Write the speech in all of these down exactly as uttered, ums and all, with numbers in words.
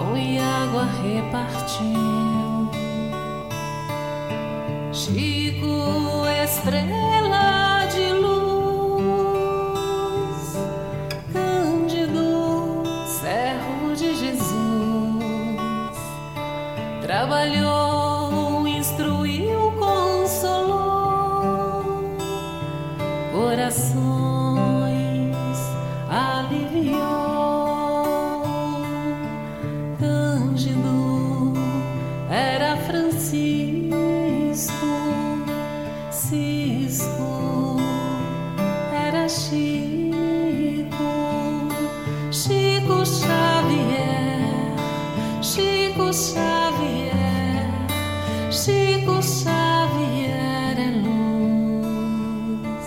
pão e água repartiu. Chico, estrela de luz, Cândido, servo de Jesus, trabalhou, instruiu, consolou, corações aliviou. Cândido era Francisco, Cisco era Chico, Chico Xavier, Chico Xavier, Chico Xavier é luz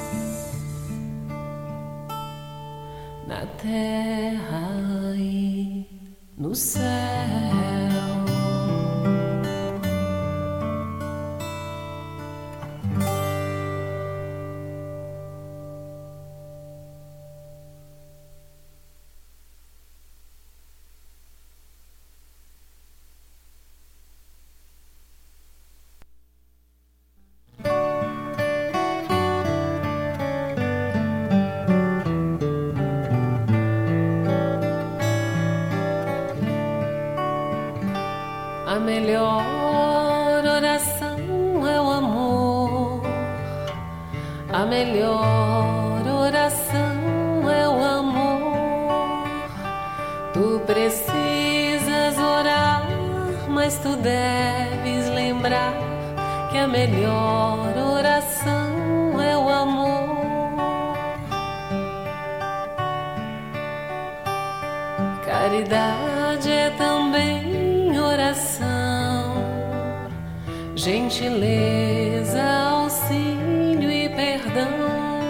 na terra e no céu. A melhor oração é o amor. A melhor oração é o amor. Tu precisas orar, mas tu deves lembrar que a melhor oração é o amor. Caridade é também oração, gentileza, auxílio e perdão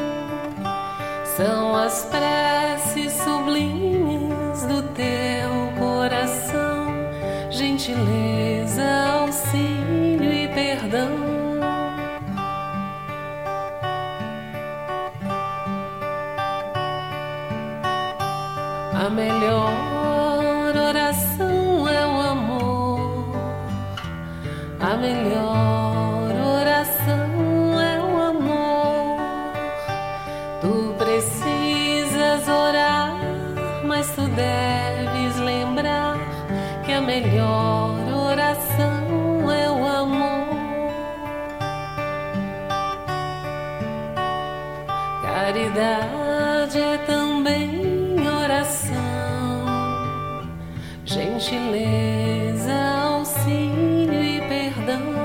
são as preces sublimes do teu coração. Gentileza, auxílio e perdão. A melhor oração é o amor. A melhor oração é o amor. Tu precisas orar, mas tu deves lembrar que a melhor oração é o amor. Caridade é também oração, gentileza, auxílio e perdão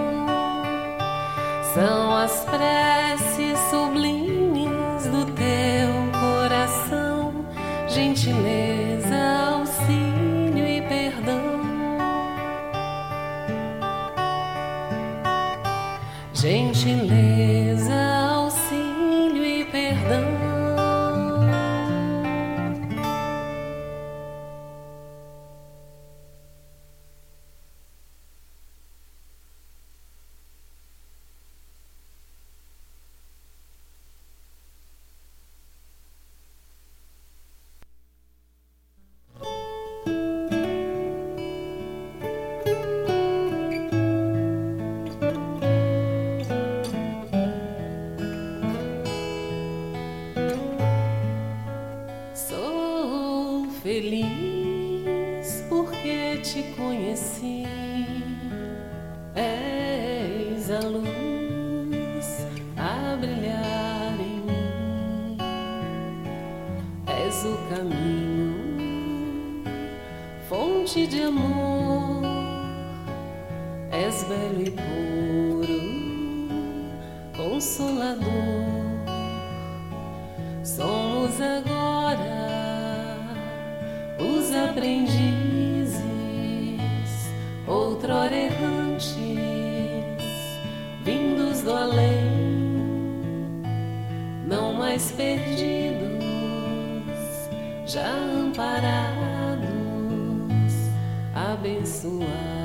são as preces sublimes do teu coração. Gentileza, auxílio e perdão. Gentileza, auxílio e perdão. Feliz porque te conheci, és a luz a brilhar em mim, és o caminho, fonte de amor, és belo e puro, consolador. Somos agora os aprendizes, outrora errantes, vindos do além, não mais perdidos, já amparados, abençoados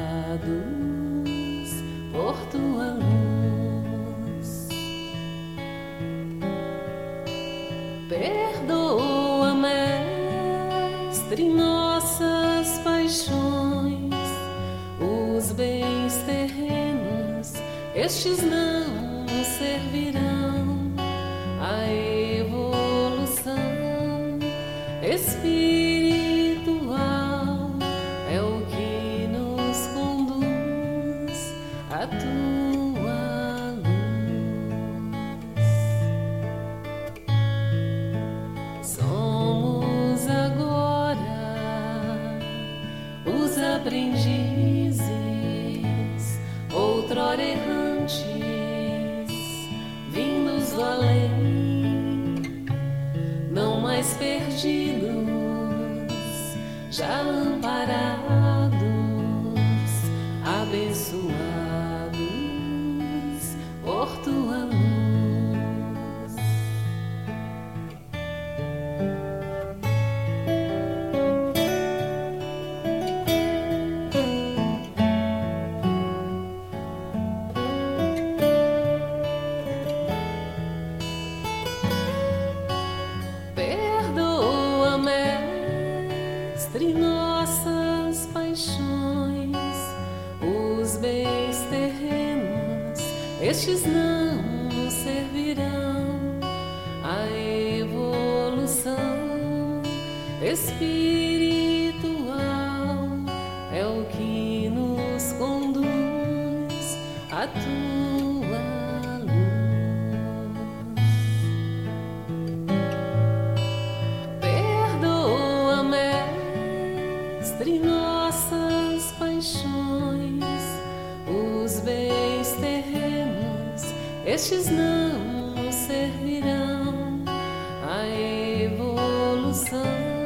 por tua luz. Perdoa, Mestre, nossas paixões, estes não servirão à evolução espiritual. É o que nos conduz à tua luz. Somos agora os aprendizes, outrora errantes, vindos do além, não mais perdidos, já amparados, abençoados por tua luz. Perdoa, Mestre, nossas paixões, os bens terrenos, estes não nos servirão à evolução espiritual. É o que nos conduz à tua luz. Perdoa, Mestre, nossas paixões, os bens terrenos, estes não nos servirão à evolução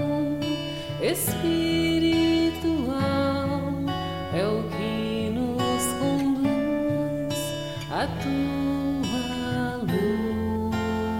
espiritual. É o que nos conduz à tua luz.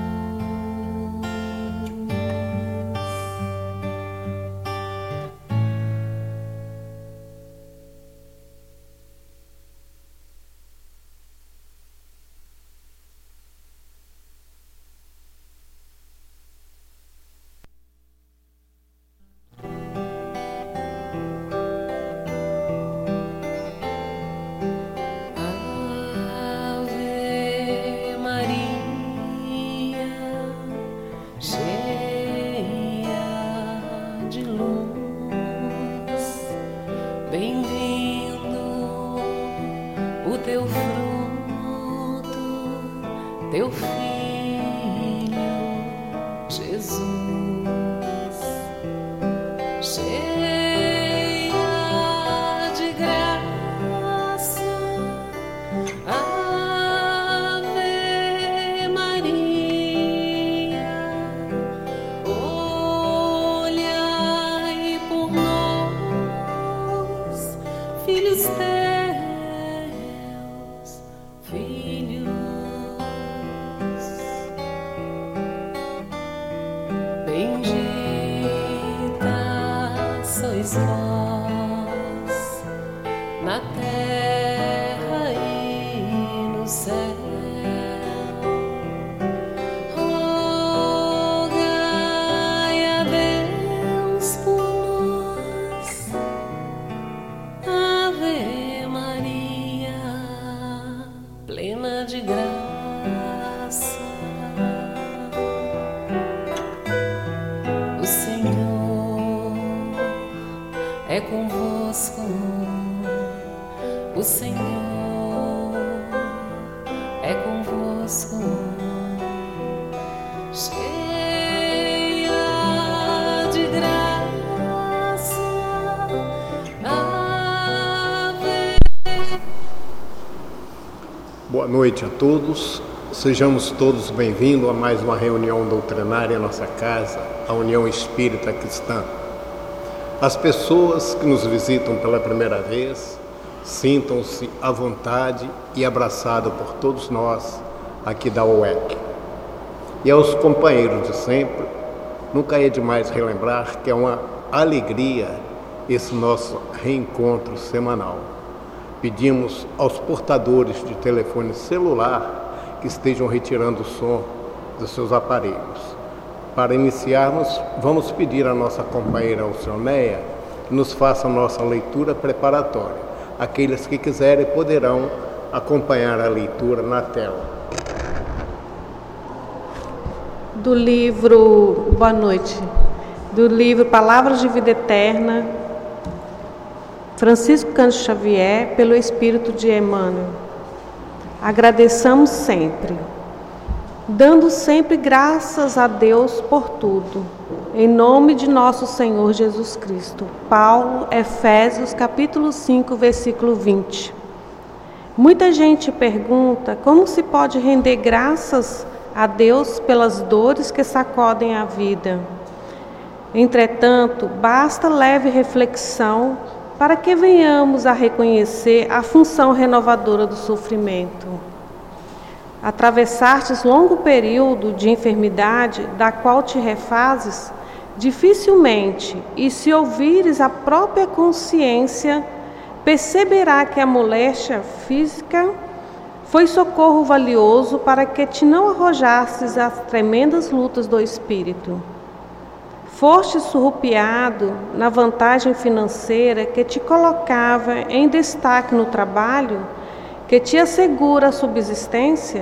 Ave Maria, cheia de luz, bem-vindo o teu fruto, teu filho Jesus. Cheia de graça, Ave Maria, olhai por nós, filhos teus, filhos. Bendita sois vós na terra e no céu. Rogai a Deus por nós, Ave Maria, plena de graça. O Senhor é convosco, o Senhor é convosco. Cheia de graça, Ave. Boa noite a todos. Sejamos todos bem-vindos a mais uma reunião doutrinária em nossa casa, a União Espírita Cristã. As pessoas que nos visitam pela primeira vez, sintam-se à vontade e abraçados por todos nós aqui da U E C. E aos companheiros de sempre, nunca é demais relembrar que é uma alegria esse nosso reencontro semanal. Pedimos aos portadores de telefone celular que estejam retirando o som dos seus aparelhos. Para iniciarmos, vamos pedir à nossa companheira Alcioneia que nos faça a nossa leitura preparatória. Aqueles que quiserem poderão acompanhar a leitura na tela. Do livro, boa noite, do livro Palavras de Vida Eterna, Francisco Cândido Xavier, pelo Espírito de Emmanuel. Agradeçamos sempre, dando sempre graças a Deus por tudo, em nome de nosso Senhor Jesus Cristo. Paulo, Efésios, capítulo cinco, versículo vinte. Muita gente pergunta como se pode render graças a Deus pelas dores que sacodem a vida. Entretanto, basta leve reflexão para que venhamos a reconhecer a função renovadora do sofrimento. Atravessastes longo período de enfermidade, da qual te refazes, dificilmente, e se ouvires a própria consciência, perceberá que a moléstia física foi socorro valioso para que te não arrojasses às tremendas lutas do espírito. Foste surrupiado na vantagem financeira que te colocava em destaque no trabalho, que te assegura a subsistência?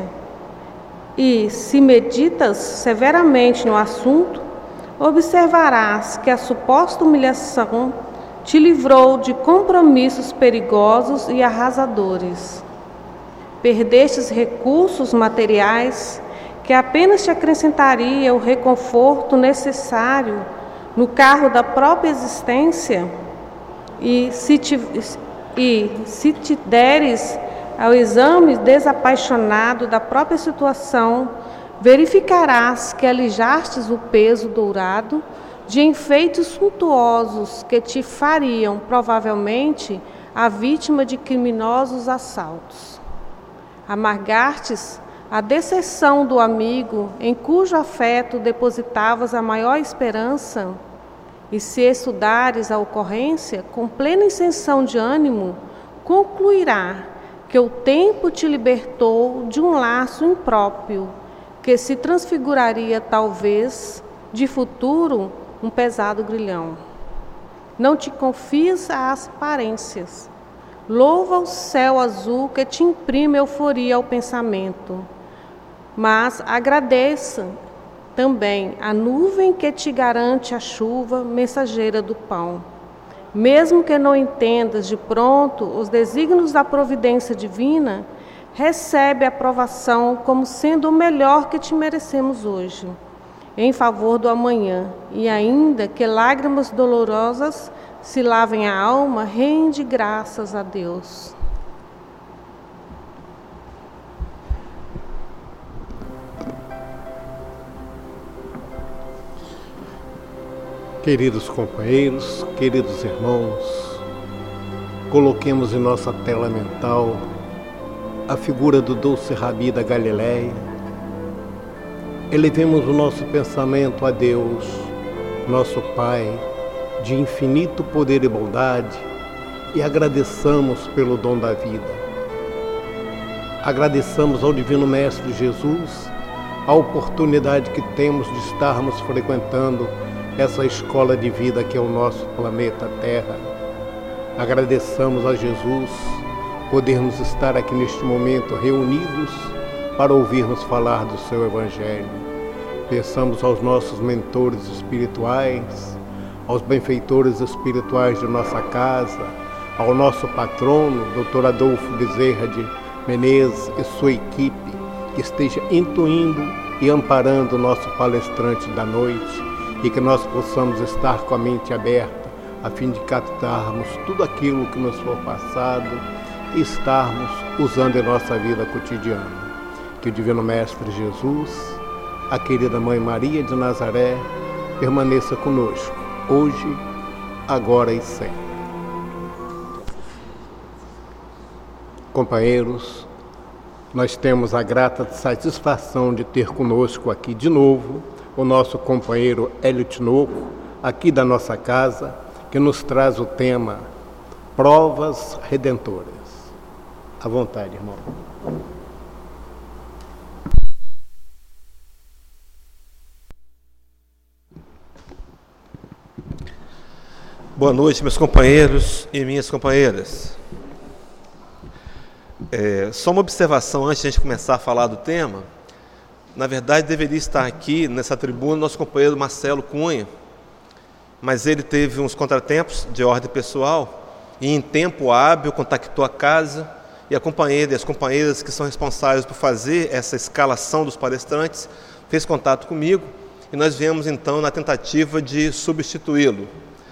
E, se meditas severamente no assunto, observarás que a suposta humilhação te livrou de compromissos perigosos e arrasadores. Perdestes recursos materiais que apenas te acrescentaria o reconforto necessário no carro da própria existência, e se te, e, se te deres ao exame desapaixonado da própria situação, verificarás que alijastes o peso dourado de enfeites suntuosos que te fariam, provavelmente, a vítima de criminosos assaltos. Amargastes a decepção do amigo em cujo afeto depositavas a maior esperança, e se estudares a ocorrência com plena isenção de ânimo, concluirá que o tempo te libertou de um laço impróprio, que se transfiguraria talvez, de futuro, um pesado grilhão. Não te confies às aparências. Louva o céu azul que te imprime euforia ao pensamento. Mas agradeça também a nuvem que te garante a chuva mensageira do pão. Mesmo que não entendas de pronto os desígnios da providência divina, recebe a aprovação como sendo o melhor que te merecemos hoje, em favor do amanhã, e ainda que lágrimas dolorosas se lavem a alma, rende graças a Deus. Queridos companheiros, queridos irmãos, coloquemos em nossa tela mental a figura do doce Rabi da Galileia. Elevemos o nosso pensamento a Deus, nosso Pai, de infinito poder e bondade, e agradeçamos pelo dom da vida. Agradeçamos ao Divino Mestre Jesus a oportunidade que temos de estarmos frequentando essa escola de vida que é o nosso planeta Terra. Agradeçamos a Jesus podermos estar aqui neste momento reunidos para ouvirmos falar do seu Evangelho. Peçamos aos nossos mentores espirituais, aos benfeitores espirituais de nossa casa, ao nosso patrono, doutor Adolfo Bezerra de Menezes e sua equipe, que esteja intuindo e amparando o nosso palestrante da noite, e que nós possamos estar com a mente aberta, a fim de captarmos tudo aquilo que nos for passado e estarmos usando em nossa vida cotidiana. Que o Divino Mestre Jesus, a querida Mãe Maria de Nazaré, permaneça conosco, hoje, agora e sempre. Companheiros, nós temos a grata satisfação de ter conosco aqui de novo o nosso companheiro Hélio Tinoco, aqui da nossa casa, que nos traz o tema Provas Redentoras. À vontade, irmão. Boa noite, meus companheiros e minhas companheiras. É, só uma observação antes de a gente começar a falar do tema. Na verdade, deveria estar aqui nessa tribuna nosso companheiro Marcelo Cunha, mas ele teve uns contratempos de ordem pessoal e em tempo hábil contactou a casa e a companheira e as companheiras que são responsáveis por fazer essa escalação dos palestrantes fez contato comigo e nós viemos então na tentativa de substituí-lo.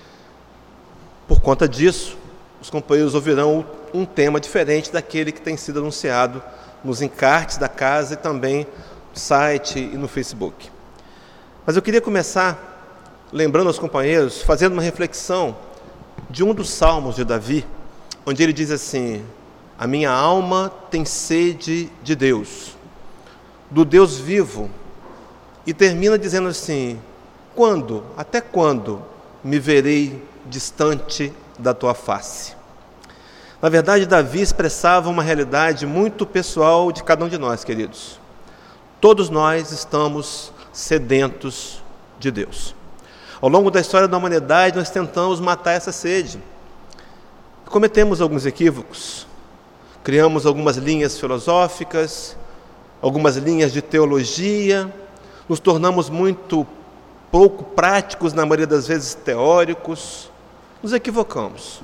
Por conta disso, os companheiros ouvirão um tema diferente daquele que tem sido anunciado nos encartes da casa e também no site e no Facebook. Mas eu queria começar lembrando aos companheiros, fazendo uma reflexão de um dos salmos de Davi, onde ele diz assim: a minha alma tem sede de Deus, do Deus vivo, e termina dizendo assim: quando, até quando me verei distante da tua face? Na verdade, Davi expressava uma realidade muito pessoal de cada um de nós, queridos. Todos nós estamos sedentos de Deus. Ao longo da história da humanidade, nós tentamos matar essa sede. Cometemos alguns equívocos. Criamos algumas linhas filosóficas, algumas linhas de teologia, nos tornamos muito pouco práticos, na maioria das vezes teóricos, nos equivocamos.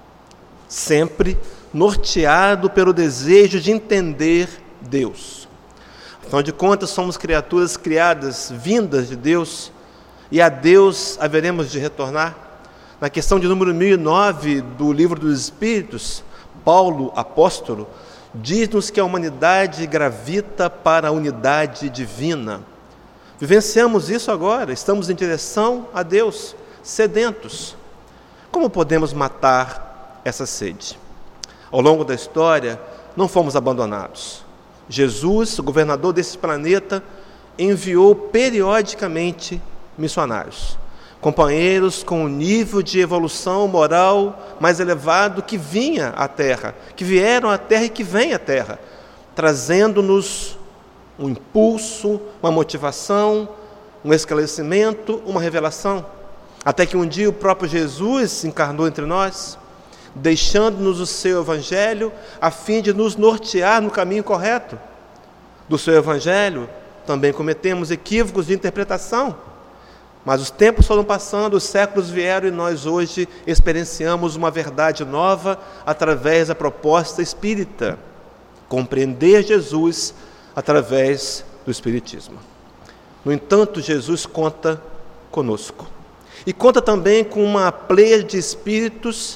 Sempre norteado pelo desejo de entender Deus. Afinal de contas, somos criaturas criadas, vindas de Deus, e a Deus haveremos de retornar. Na questão de número mil e nove do Livro dos Espíritos, Paulo, apóstolo, diz-nos que a humanidade gravita para a unidade divina. Vivenciamos isso agora, estamos em direção a Deus, sedentos. Como podemos matar essa sede? Ao longo da história, não fomos abandonados. Jesus, o governador desse planeta, enviou periodicamente missionários, companheiros com um nível de evolução moral mais elevado que vinha à Terra, que vieram à Terra e que vêm à Terra, trazendo-nos um impulso, uma motivação, um esclarecimento, uma revelação, até que um dia o próprio Jesus encarnou entre nós, deixando-nos o seu Evangelho a fim de nos nortear no caminho correto. Do seu Evangelho também cometemos equívocos de interpretação, mas os tempos foram passando, os séculos vieram e nós hoje experienciamos uma verdade nova através da proposta espírita, compreender Jesus através do Espiritismo. No entanto, Jesus conta conosco e conta também com uma pleia de espíritos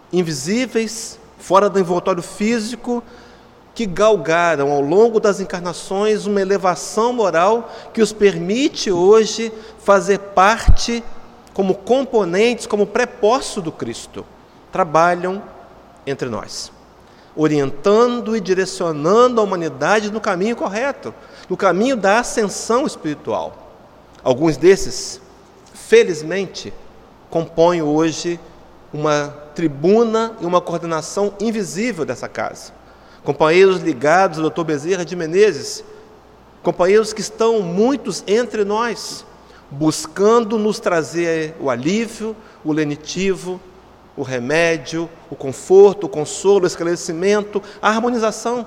invisíveis, fora do envoltório físico, que galgaram ao longo das encarnações uma elevação moral que os permite hoje fazer parte como componentes, como prepostos do Cristo. Trabalham entre nós, orientando e direcionando a humanidade no caminho correto, no caminho da ascensão espiritual. Alguns desses, felizmente, compõem hoje uma tribuna e uma coordenação invisível dessa casa. Companheiros ligados ao doutor Bezerra de Menezes, companheiros que estão muitos entre nós, buscando nos trazer o alívio, o lenitivo, o remédio, o conforto, o consolo, o esclarecimento, a harmonização.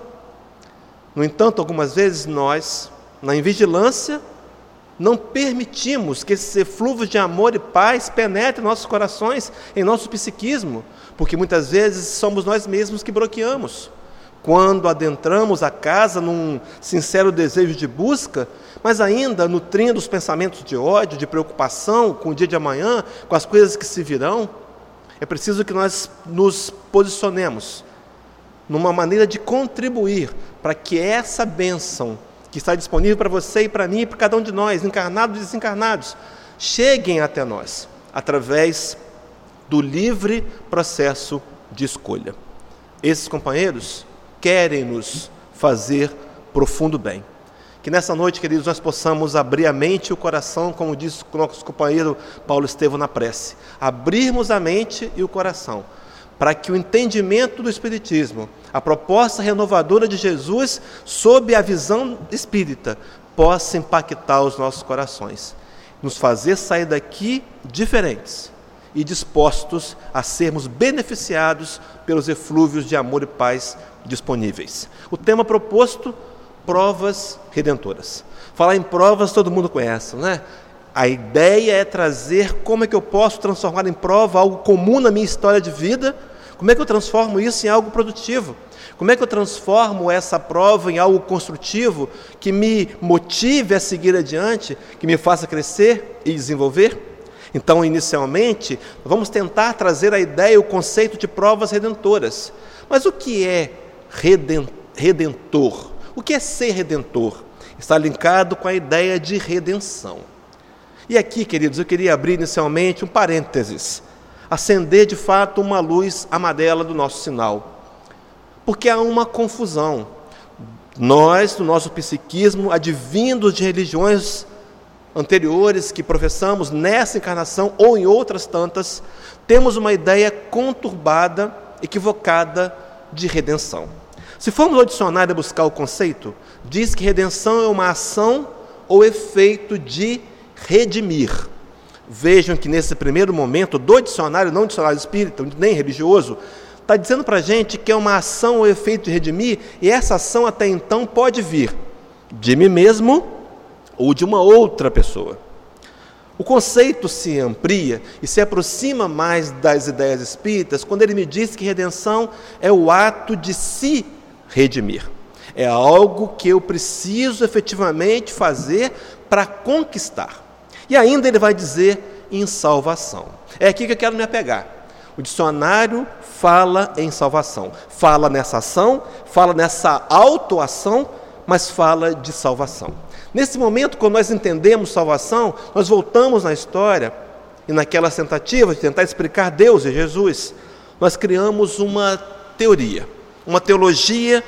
No entanto, algumas vezes nós, na invigilância, não permitimos que esses eflúvios de amor e paz penetrem em nossos corações, em nosso psiquismo, porque muitas vezes somos nós mesmos que bloqueamos. Quando adentramos a casa num sincero desejo de busca, mas ainda nutrindo os pensamentos de ódio, de preocupação com o dia de amanhã, com as coisas que se virão, é preciso que nós nos posicionemos numa maneira de contribuir para que essa bênção que está disponível para você e para mim e para cada um de nós, encarnados e desencarnados, cheguem até nós, através do livre processo de escolha. Esses companheiros querem nos fazer profundo bem. Que nessa noite, queridos, nós possamos abrir a mente e o coração, como disse o nosso companheiro Paulo Estevão na prece, abrirmos a mente e o coração, para que o entendimento do Espiritismo, a proposta renovadora de Jesus, sob a visão espírita, possa impactar os nossos corações, nos fazer sair daqui diferentes e dispostos a sermos beneficiados pelos eflúvios de amor e paz disponíveis. O tema proposto, provas redentoras. Falar em provas todo mundo conhece, né? A ideia é trazer como é que eu posso transformar em prova algo comum na minha história de vida, como é que eu transformo isso em algo produtivo, como é que eu transformo essa prova em algo construtivo que me motive a seguir adiante, que me faça crescer e desenvolver. Então, inicialmente, vamos tentar trazer a ideia, o conceito de provas redentoras. Mas o que é redentor? O que é ser redentor? Está linkado com a ideia de redenção. E aqui, queridos, eu queria abrir inicialmente um parênteses, acender de fato uma luz amarela do nosso sinal, porque há uma confusão. Nós, no nosso psiquismo, advindos de religiões anteriores que professamos nessa encarnação ou em outras tantas, temos uma ideia conturbada, equivocada de redenção. Se formos ao dicionário buscar o conceito, diz que redenção é uma ação ou efeito de redimir. Vejam que nesse primeiro momento do dicionário, não dicionário espírita, nem religioso, está dizendo para a gente que é uma ação ou efeito de redimir, e essa ação até então pode vir de mim mesmo ou de uma outra pessoa. O conceito se amplia e se aproxima mais das ideias espíritas quando ele me diz que redenção é o ato de se redimir. É algo que eu preciso efetivamente fazer para conquistar. E ainda ele vai dizer em salvação. É aqui que eu quero me apegar. O dicionário fala em salvação. Fala nessa ação, fala nessa autoação, mas fala de salvação. Nesse momento, quando nós entendemos salvação, nós voltamos na história e naquelas tentativas de tentar explicar Deus e Jesus, nós criamos uma teoria, uma teologia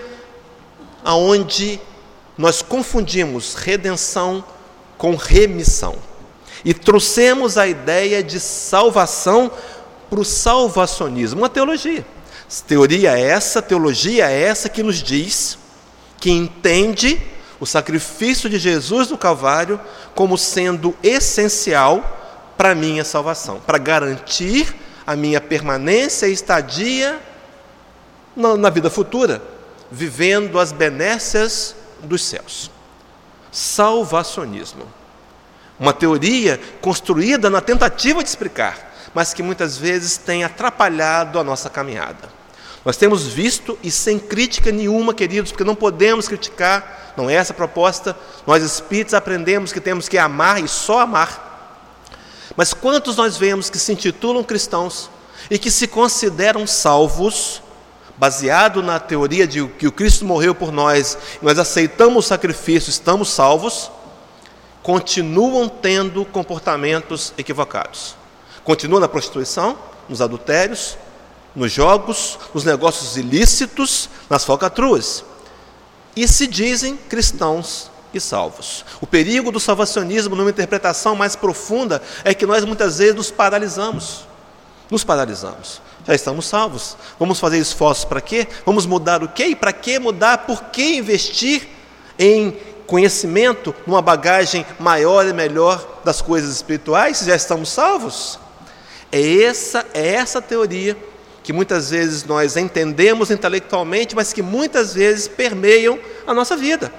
onde nós confundimos redenção com remissão e trouxemos a ideia de salvação para o salvacionismo, uma teologia. Teoria é essa, teologia é essa que nos diz, que entende o sacrifício de Jesus no Calvário como sendo essencial para a minha salvação, para garantir a minha permanência e estadia na, na vida futura, vivendo as benécias dos céus. Salvacionismo. Uma teoria construída na tentativa de explicar, mas que muitas vezes tem atrapalhado a nossa caminhada. Nós temos visto, e sem crítica nenhuma, queridos, porque não podemos criticar, não é essa a proposta. Nós espíritos aprendemos que temos que amar e só amar. Mas quantos nós vemos que se intitulam cristãos e que se consideram salvos, baseado na teoria de que o Cristo morreu por nós, nós aceitamos o sacrifício, estamos salvos, continuam tendo comportamentos equivocados. Continuam na prostituição, nos adultérios, nos jogos, nos negócios ilícitos, nas falcatruas. E se dizem cristãos e salvos. O perigo do salvacionismo, numa interpretação mais profunda, é que nós muitas vezes nos paralisamos. Nos paralisamos. Já estamos salvos. Vamos fazer esforços para quê? Vamos mudar o quê? E para que mudar? Por que investir em conhecimento, numa bagagem maior e melhor das coisas espirituais, se já estamos salvos? É essa, é essa teoria que muitas vezes nós entendemos intelectualmente, mas que muitas vezes permeiam a nossa vida,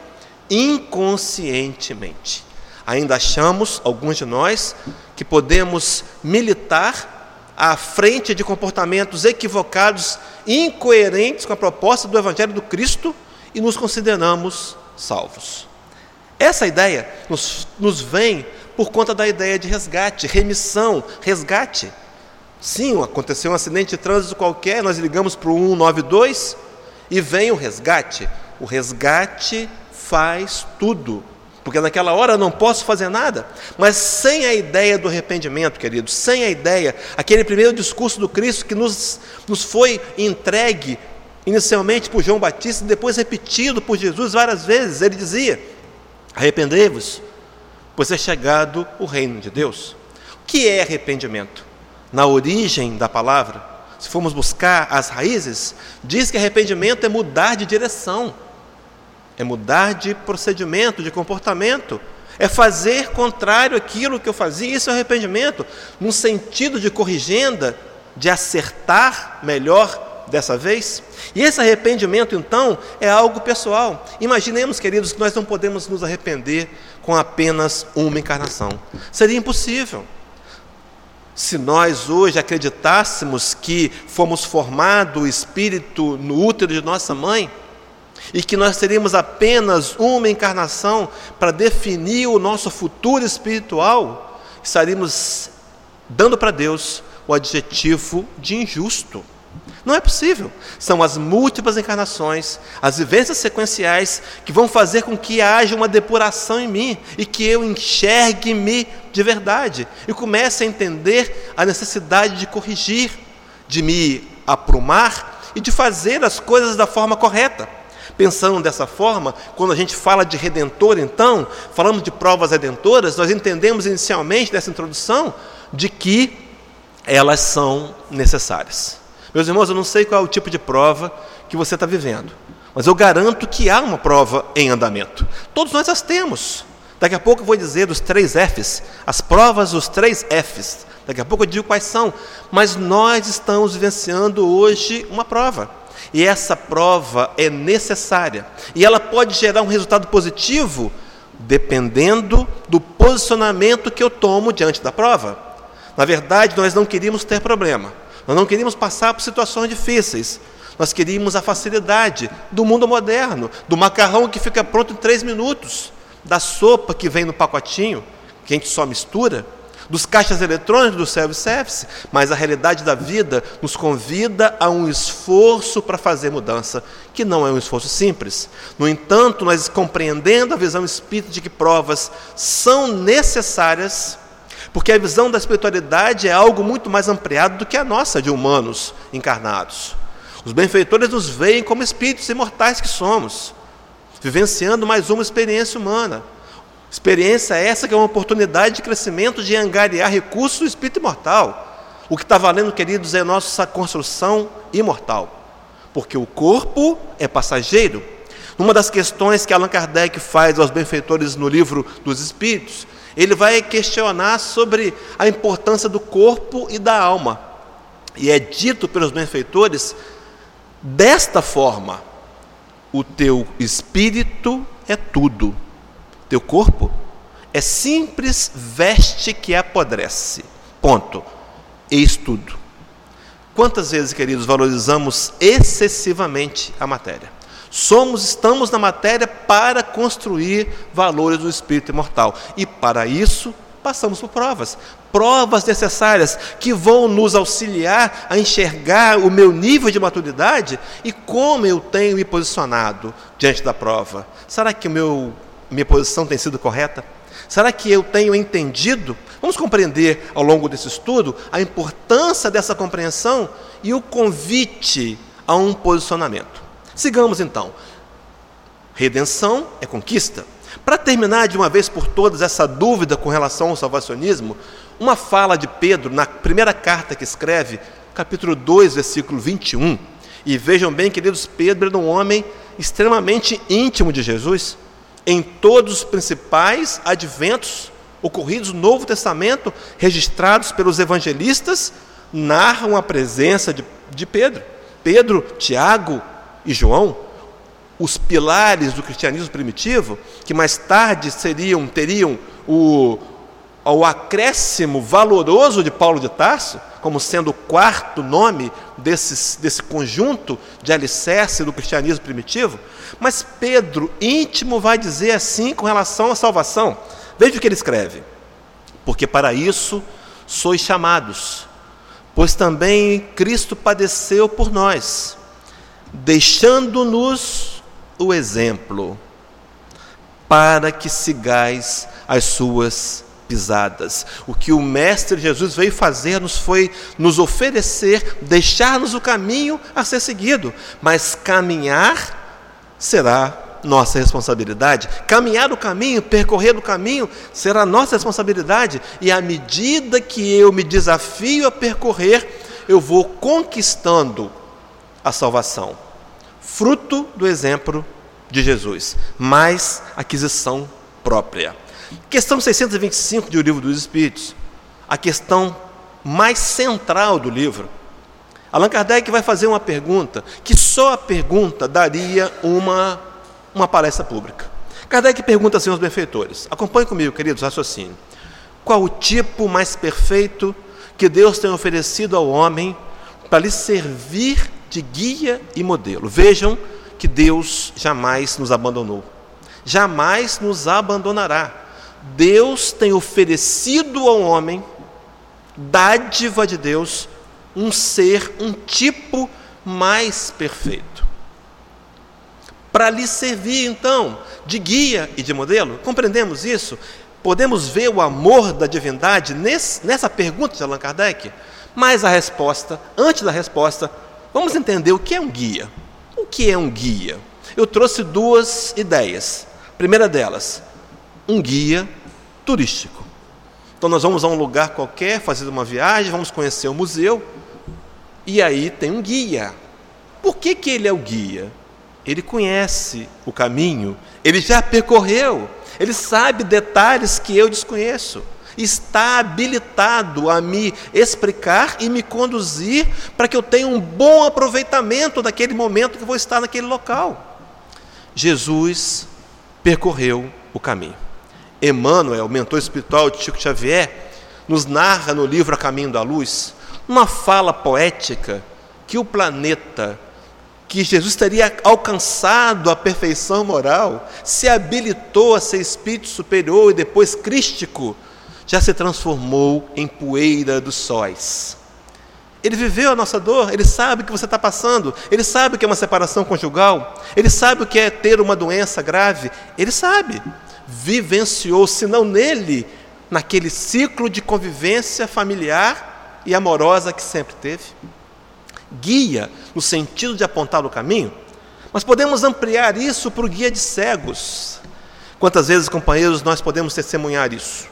inconscientemente. Ainda achamos, alguns de nós, que podemos militar à frente de comportamentos equivocados, incoerentes com a proposta do Evangelho do Cristo, e nos consideramos salvos. Essa ideia nos, nos vem por conta da ideia de resgate, remissão, resgate. Sim, aconteceu um acidente de trânsito qualquer, nós ligamos para o um nove dois e vem o resgate. O resgate faz tudo, porque naquela hora eu não posso fazer nada, mas sem a ideia do arrependimento, queridos, sem a ideia, aquele primeiro discurso do Cristo que nos, nos foi entregue inicialmente por João Batista e depois repetido por Jesus várias vezes, ele dizia: arrependei-vos, pois é chegado o reino de Deus. O que é arrependimento? Na origem da palavra, se formos buscar as raízes, diz que arrependimento é mudar de direção, é mudar de procedimento, de comportamento, É fazer contrário àquilo que eu fazia. Isso é arrependimento, num sentido de corrigenda, de acertar melhor dessa vez. E esse arrependimento, então, é algo pessoal. Imaginemos, queridos, que nós não podemos nos arrepender com apenas uma encarnação. Seria impossível. Se nós hoje acreditássemos que fomos formados o espírito no útero de nossa mãe, e que nós teríamos apenas uma encarnação para definir o nosso futuro espiritual, estaríamos dando para Deus o adjetivo de injusto. Não é possível. São as múltiplas encarnações, as vivências sequenciais, que vão fazer com que haja uma depuração em mim e que eu enxergue-me de verdade e comece a entender a necessidade de corrigir, de me aprumar e de fazer as coisas da forma correta. Pensando dessa forma, quando a gente fala de redentor, então, falamos de provas redentoras, nós entendemos inicialmente nessa introdução de que elas são necessárias. Meus irmãos, eu não sei qual é o tipo de prova que você está vivendo, mas eu garanto que há uma prova em andamento. Todos nós as temos. Daqui a pouco eu vou dizer dos três Fs, as provas dos três Fs. Daqui a pouco eu digo quais são. Mas nós estamos vivenciando hoje uma prova. E essa prova é necessária. E ela pode gerar um resultado positivo, dependendo do posicionamento que eu tomo diante da prova. Na verdade, nós não queríamos ter problema. Nós não queríamos passar por situações difíceis. Nós queríamos a facilidade do mundo moderno, do macarrão que fica pronto em três minutos, da sopa que vem no pacotinho, que a gente só mistura, dos caixas eletrônicos, do self-service. Mas a realidade da vida nos convida a um esforço para fazer mudança, que não é um esforço simples. No entanto, nós compreendendo a visão espírita de que provas são necessárias, porque a visão da espiritualidade é algo muito mais ampliado do que a nossa, de humanos encarnados. Os benfeitores nos veem como espíritos imortais que somos, vivenciando mais uma experiência humana. Experiência essa que é uma oportunidade de crescimento, de angariar recursos do espírito imortal. O que está valendo, queridos, é a nossa construção imortal. Porque o corpo é passageiro. Uma das questões que Allan Kardec faz aos benfeitores no livro dos Espíritos, ele vai questionar sobre a importância do corpo e da alma. E é dito pelos benfeitores desta forma: o teu espírito é tudo, teu corpo é simples veste que apodrece. Ponto. Eis tudo. Quantas vezes, queridos, valorizamos excessivamente a matéria? Somos, estamos na matéria para construir valores do espírito imortal. E para isso, passamos por provas. Provas necessárias que vão nos auxiliar a enxergar o meu nível de maturidade e como eu tenho me posicionado diante da prova. Será que o meu, minha posição tem sido correta? Será que eu tenho entendido? Vamos compreender ao longo desse estudo a importância dessa compreensão e o convite a um posicionamento. Sigamos então. Redenção é conquista. Para terminar de uma vez por todas essa dúvida com relação ao salvacionismo, uma fala de Pedro na primeira carta que escreve, capítulo dois, versículo vinte e um. E vejam bem, queridos, Pedro era um homem extremamente íntimo de Jesus. Em todos os principais adventos ocorridos no Novo Testamento, registrados pelos evangelistas, narram a presença de, de Pedro. Pedro, Tiago e João, os pilares do cristianismo primitivo, que mais tarde seriam, teriam o, o acréscimo valoroso de Paulo de Tarso, como sendo o quarto nome desses, desse conjunto de alicerce do cristianismo primitivo. Mas Pedro, íntimo, vai dizer assim com relação à salvação. Veja o que ele escreve: porque para isso sois chamados, pois também Cristo padeceu por nós, deixando-nos o exemplo, para que sigais as suas pisadas. O que o Mestre Jesus veio fazer-nos foi nos oferecer, deixar-nos o caminho a ser seguido, mas caminhar será nossa responsabilidade. Caminhar o caminho, percorrer o caminho, será nossa responsabilidade, e à medida que eu me desafio a percorrer, eu vou conquistando a salvação, fruto do exemplo de Jesus, mais aquisição própria. Questão seiscentos e vinte e cinco de O Livro dos Espíritos, a questão mais central do livro. Allan Kardec vai fazer uma pergunta que só a pergunta daria uma, uma palestra pública. Kardec pergunta assim aos benfeitores, acompanhe comigo, queridos, raciocínio. Qual o tipo mais perfeito que Deus tem oferecido ao homem para lhe servir de guia e modelo? Vejam que Deus jamais nos abandonou, jamais nos abandonará. Deus tem oferecido ao homem, dádiva de Deus, um ser, um tipo mais perfeito. Para lhe servir, então, de guia e de modelo, compreendemos isso? Podemos ver o amor da divindade nesse, nessa pergunta de Allan Kardec? Mas a resposta, antes da resposta, vamos entender o que é um guia. O que é um guia? Eu trouxe duas ideias. A primeira delas, um guia turístico. Então nós vamos a um lugar qualquer, fazer uma viagem, vamos conhecer o museu, e aí tem um guia. Por que que ele é o guia? Ele conhece o caminho, ele já percorreu, ele sabe detalhes que eu desconheço, está habilitado a me explicar e me conduzir para que eu tenha um bom aproveitamento daquele momento que eu vou estar naquele local. Jesus percorreu o caminho. Emmanuel, o mentor espiritual de Chico Xavier, nos narra no livro A Caminho da Luz, uma fala poética, que o planeta, que Jesus teria alcançado a perfeição moral, se habilitou a ser espírito superior e depois crístico, já se transformou em poeira dos sóis. Ele viveu a nossa dor, ele sabe o que você está passando, ele sabe o que é uma separação conjugal, ele sabe o que é ter uma doença grave, ele sabe, vivenciou, se não nele, naquele ciclo de convivência familiar e amorosa que sempre teve. Guia, no sentido de apontar o caminho, mas podemos ampliar isso para o guia de cegos. Quantas vezes, companheiros, nós podemos testemunhar isso?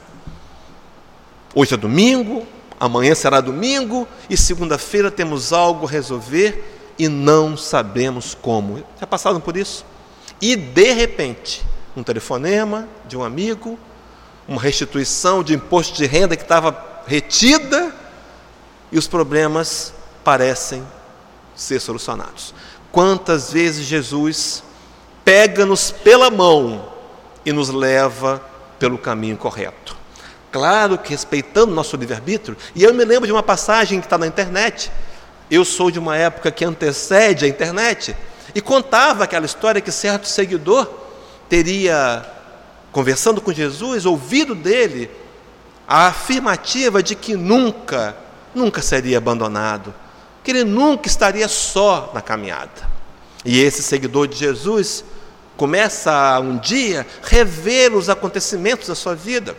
Hoje é domingo, amanhã será domingo, e segunda-feira temos algo a resolver e não sabemos como. Já passaram por isso? E, de repente, um telefonema de um amigo, uma restituição de imposto de renda que estava retida, e os problemas parecem ser solucionados. Quantas vezes Jesus pega-nos pela mão e nos leva pelo caminho correto? Claro que respeitando nosso livre-arbítrio, e eu me lembro de uma passagem que está na internet, eu sou de uma época que antecede a internet, e contava aquela história que certo seguidor teria, conversando com Jesus, ouvido dele a afirmativa de que nunca, nunca seria abandonado, que ele nunca estaria só na caminhada. E esse seguidor de Jesus começa a um dia rever os acontecimentos da sua vida.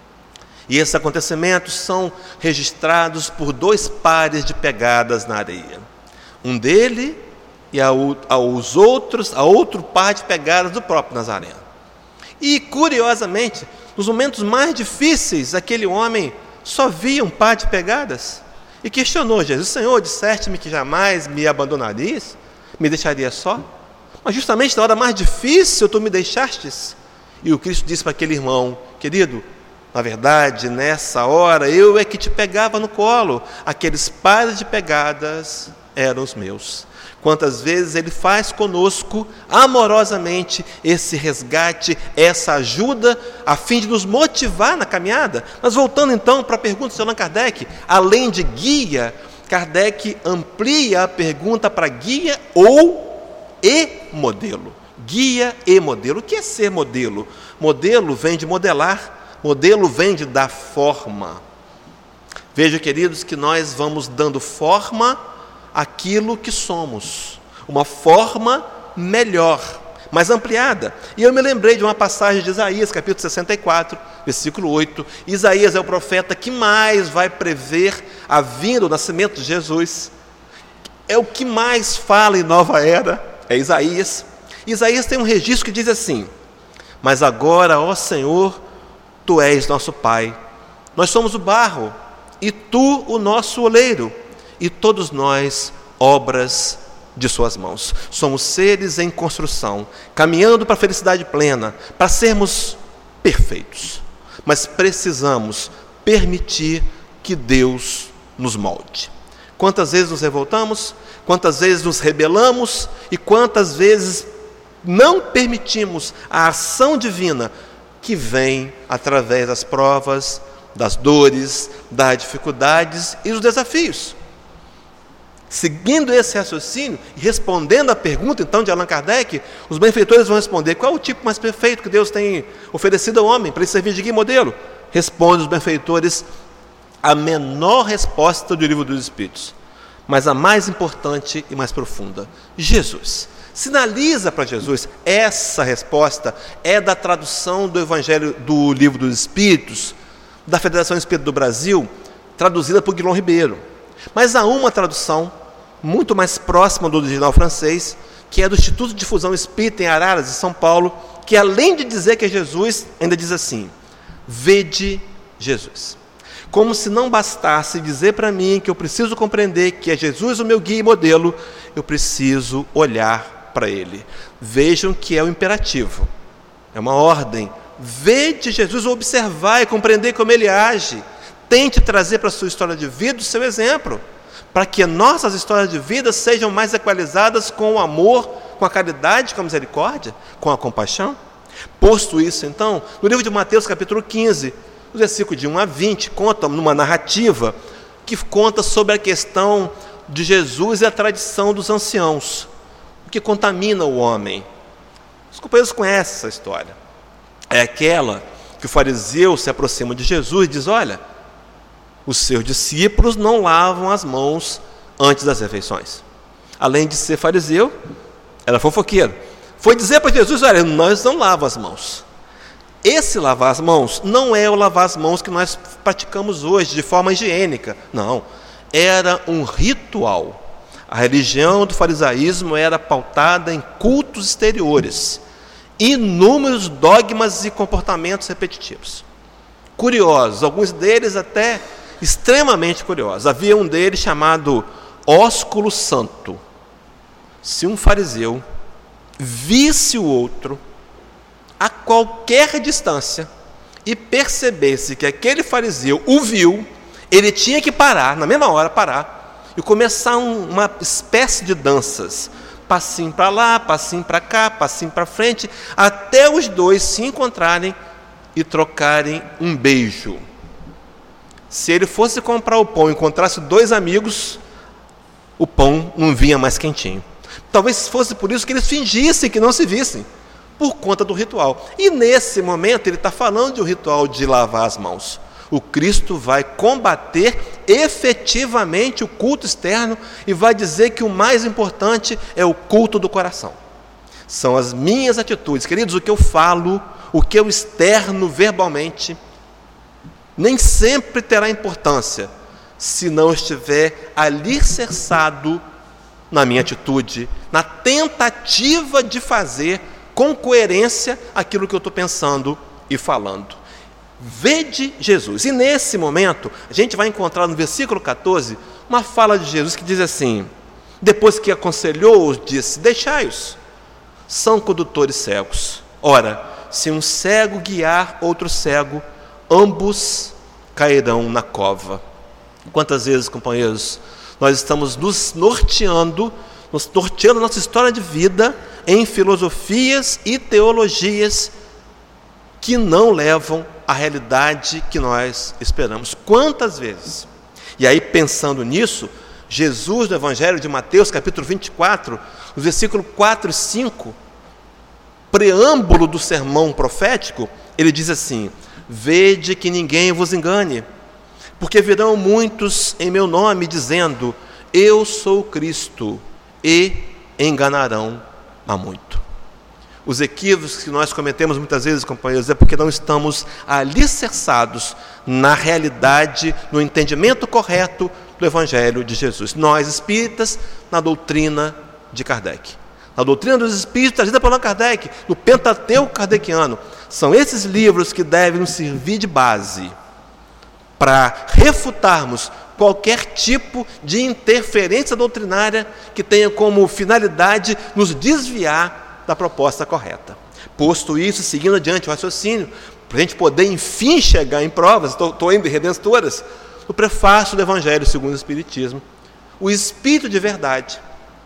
E esses acontecimentos são registrados por dois pares de pegadas na areia. Um dele e aos outros, a outro par de pegadas do próprio Nazareno. E, curiosamente, nos momentos mais difíceis, aquele homem só via um par de pegadas e questionou Jesus: Senhor, disseste-me que jamais me abandonarias, me deixarias só? Mas justamente na hora mais difícil tu me deixastes. E o Cristo disse para aquele irmão: querido, na verdade, nessa hora eu é que te pegava no colo, aqueles pares de pegadas eram os meus. Quantas vezes Ele faz conosco, amorosamente, esse resgate, essa ajuda, a fim de nos motivar na caminhada. Mas voltando então para a pergunta de Allan Kardec, além de guia, Kardec amplia a pergunta para guia ou e modelo. Guia e modelo. O que é ser modelo? Modelo vem de modelar, modelo vem de dar forma. Veja, queridos, que nós vamos dando forma aquilo que somos, uma forma melhor, mais ampliada. E eu me lembrei de uma passagem de Isaías, capítulo sessenta e quatro, versículo oito. Isaías é o profeta que mais vai prever a vinda, o nascimento de Jesus. É o que mais fala em nova era, é Isaías. Isaías tem um registro que diz assim: mas agora, ó Senhor, Tu és nosso Pai, nós somos o barro, e Tu o nosso oleiro, e todos nós obras de Suas mãos. Somos seres em construção, caminhando para a felicidade plena, para sermos perfeitos. mas precisamos permitir que Deus nos molde. Quantas vezes nos revoltamos, quantas vezes nos rebelamos e quantas vezes não permitimos a ação divina que vem através das provas, das dores, das dificuldades e dos desafios. Seguindo esse raciocínio e respondendo à pergunta então de Allan Kardec, os benfeitores vão responder: qual é o tipo mais perfeito que Deus tem oferecido ao homem para ele servir de guia e modelo? Responde os benfeitores a menor resposta do Livro dos Espíritos, mas a mais importante e mais profunda: Jesus. Sinaliza para Jesus. Essa resposta é da tradução do Evangelho do Livro dos Espíritos, da Federação Espírita do Brasil, traduzida por Guilherme Ribeiro. Mas há uma tradução muito mais próxima do original francês, que é do Instituto de Difusão Espírita em Araras, de São Paulo, que além de dizer que é Jesus, ainda diz assim: vede Jesus. Como se não bastasse dizer para mim que eu preciso compreender que é Jesus o meu guia e modelo, eu preciso olhar para Ele. Vejam que é o imperativo, é uma ordem. Vede Jesus, observar e compreender como Ele age. Tente trazer para a sua história de vida o seu exemplo, para que nossas histórias de vida sejam mais equalizadas com o amor, com a caridade, com a misericórdia, com a compaixão. Posto isso, então, no livro de Mateus, capítulo quinze, no versículo de um a vinte, conta numa narrativa que conta sobre a questão de Jesus e a tradição dos anciãos, o que contamina o homem. Os companheiros conhecem essa história. É aquela que o fariseu se aproxima de Jesus e diz: olha, os seus discípulos não lavam as mãos antes das refeições. Além de ser fariseu, era fofoqueiro. Foi dizer para Jesus: olha, nós não lavamos as mãos. Esse lavar as mãos não é o lavar as mãos que nós praticamos hoje de forma higiênica. Não, era um ritual. A religião do farisaísmo era pautada em cultos exteriores, inúmeros dogmas e comportamentos repetitivos. Curiosos, alguns deles até extremamente curiosos. Havia um deles chamado ósculo santo. Se um fariseu visse o outro a qualquer distância e percebesse que aquele fariseu o viu, ele tinha que parar, na mesma hora parar, e começar um, uma espécie de danças, passinho para lá, passinho para cá, passinho para frente, até os dois se encontrarem e trocarem um beijo. Se ele fosse comprar o pão e encontrasse dois amigos, o pão não vinha mais quentinho. Talvez fosse por isso que eles fingissem que não se vissem, por conta do ritual. E nesse momento ele está falando de um ritual de lavar as mãos. O Cristo vai combater efetivamente o culto externo e vai dizer que o mais importante é o culto do coração. São as minhas atitudes. Queridos, o que eu falo, o que eu externo verbalmente, nem sempre terá importância se não estiver alicerçado na minha atitude, na tentativa de fazer com coerência aquilo que eu estou pensando e falando. Vede Jesus. E nesse momento, a gente vai encontrar no versículo catorze, uma fala de Jesus que diz assim: depois que aconselhou-os, disse: deixai-os, são condutores cegos. Ora, se um cego guiar outro cego, ambos cairão na cova. Quantas vezes, companheiros, nós estamos nos norteando, nos norteando nossa história de vida em filosofias e teologias que não levam à realidade que nós esperamos. Quantas vezes? E aí, pensando nisso, Jesus, no Evangelho de Mateus, capítulo vinte e quatro, no versículo quatro e cinco, preâmbulo do sermão profético, ele diz assim: vede que ninguém vos engane, porque virão muitos em meu nome, dizendo: eu sou Cristo, e enganarão a muito. Os equívocos que nós cometemos muitas vezes, companheiros, é porque não estamos alicerçados na realidade, no entendimento correto do Evangelho de Jesus. Nós, espíritas, na doutrina de Kardec. Na doutrina dos espíritos, trazida por Allan Kardec, no Pentateuco kardeciano. São esses livros que devem nos servir de base para refutarmos qualquer tipo de interferência doutrinária que tenha como finalidade nos desviar da proposta correta. Posto isso, seguindo adiante o raciocínio, para a gente poder, enfim, chegar em provas, estou indo em redentoras, no prefácio do Evangelho segundo o Espiritismo, o Espírito de verdade,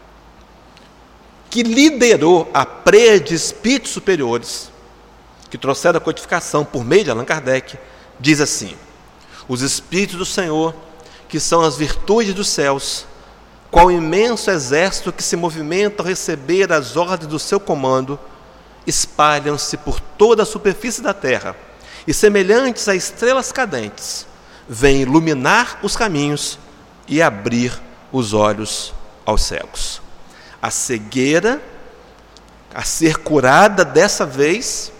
que liderou a preia de espíritos superiores, que trouxeram a codificação por meio de Allan Kardec, diz assim: os Espíritos do Senhor, que são as virtudes dos céus, qual imenso exército que se movimenta ao receber as ordens do seu comando, espalham-se por toda a superfície da terra e, semelhantes a estrelas cadentes, vêm iluminar os caminhos e abrir os olhos aos cegos. A cegueira a ser curada dessa vez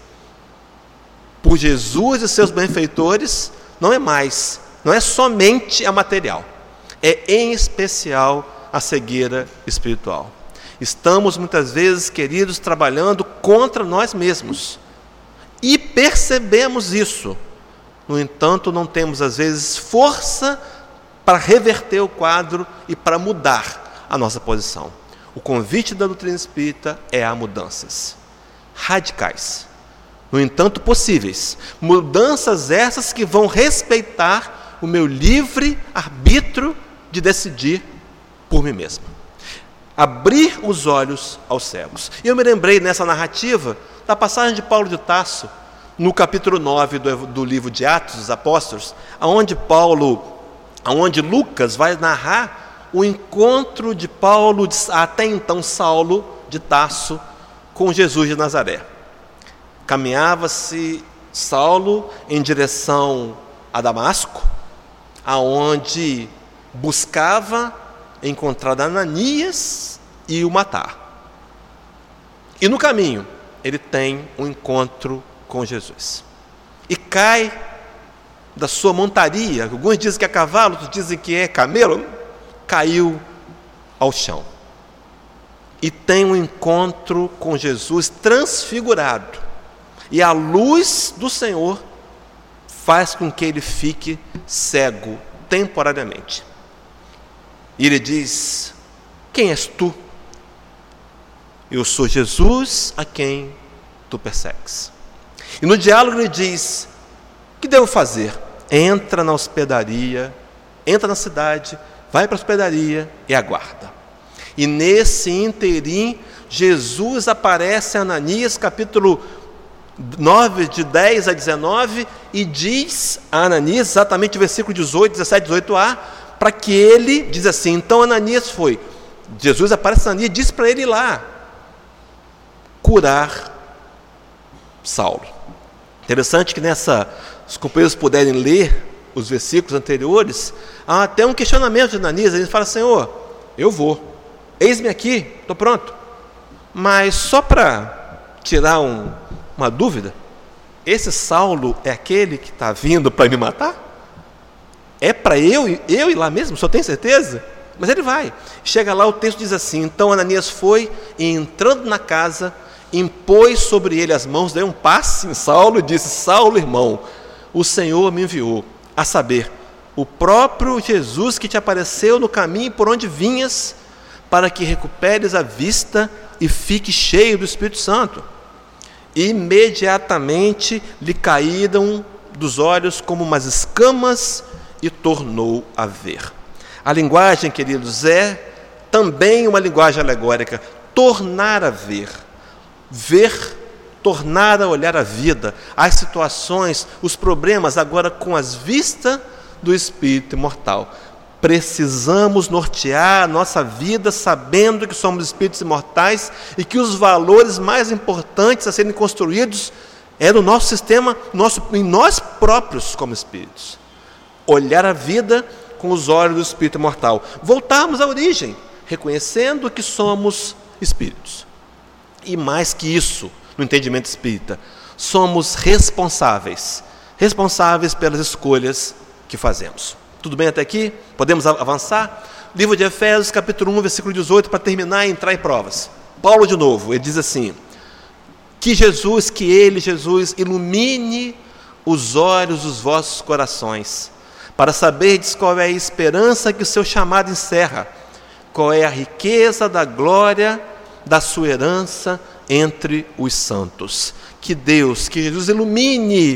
por Jesus e seus benfeitores não é mais, não é somente a material, é em especial a cegueira espiritual. Estamos muitas vezes, queridos, trabalhando contra nós mesmos e percebemos isso. No entanto, não temos às vezes força para reverter o quadro e para mudar a nossa posição. O convite da doutrina espírita é a mudanças radicais, no entanto possíveis, mudanças essas que vão respeitar o meu livre arbítrio de decidir por mim mesmo, abrir os olhos aos cegos. E eu me lembrei nessa narrativa da passagem de Paulo de Tarso, no capítulo nove do, do livro de Atos dos Apóstolos, onde Paulo, onde Lucas vai narrar o encontro de Paulo, até então Saulo de Tarso, com Jesus de Nazaré. Caminhava-se Saulo em direção a Damasco, aonde buscava encontrar Ananias e o matar. E no caminho ele tem um encontro com Jesus e cai da sua montaria. Alguns dizem que é cavalo, outros dizem que é camelo. Caiu ao chão e tem um encontro com Jesus transfigurado, e a luz do Senhor faz com que ele fique cego temporariamente. E ele diz: quem és tu? Eu sou Jesus a quem tu persegues. E no diálogo ele diz: o que devo fazer? Entra na hospedaria, entra na cidade, vai para a hospedaria e aguarda. E nesse interim, Jesus aparece a Ananias, capítulo nove, de dez a dezenove, e diz a Ananias, exatamente o versículo dezoito, dezessete, dezoito a, para que ele, diz assim, então Ananias foi, Jesus aparece a Ananias e diz para ele ir lá, curar Saulo. Interessante que nessa, os companheiros puderem ler os versículos anteriores, há até um questionamento de Ananias. Ele fala: Senhor, eu vou, eis-me aqui, estou pronto. Mas só para tirar um, uma dúvida, esse Saulo é aquele que está vindo para me matar? É para eu, eu ir lá mesmo? Só tem certeza? Mas ele vai. Chega lá, o texto diz assim: então Ananias foi e, entrando na casa, impôs sobre ele as mãos, deu um passe em Saulo e disse: Saulo, irmão, o Senhor me enviou, a saber, o próprio Jesus que te apareceu no caminho por onde vinhas, para que recuperes a vista e fique cheio do Espírito Santo. Imediatamente lhe caíram dos olhos como umas escamas e tornou a ver. A linguagem, queridos, é também uma linguagem alegórica. Tornar a ver. Ver, tornar a olhar a vida, as situações, os problemas, agora com as vistas do Espírito imortal. Precisamos nortear a nossa vida sabendo que somos espíritos imortais e que os valores mais importantes a serem construídos é no nosso sistema, nosso, em nós próprios como espíritos. Olhar a vida com os olhos do Espírito imortal. Voltarmos à origem, reconhecendo que somos espíritos. E mais que isso, no entendimento espírita, somos responsáveis, responsáveis pelas escolhas que fazemos. Tudo bem até aqui? Podemos avançar? Livro de Efésios, capítulo um, versículo dezoito, para terminar e entrar em provas. Paulo de novo, ele diz assim: que Jesus, que Ele, Jesus, ilumine os olhos dos vossos corações, para saberdes qual é a esperança que o seu chamado encerra, qual é a riqueza da glória da sua herança entre os santos. Que Deus, que Jesus ilumine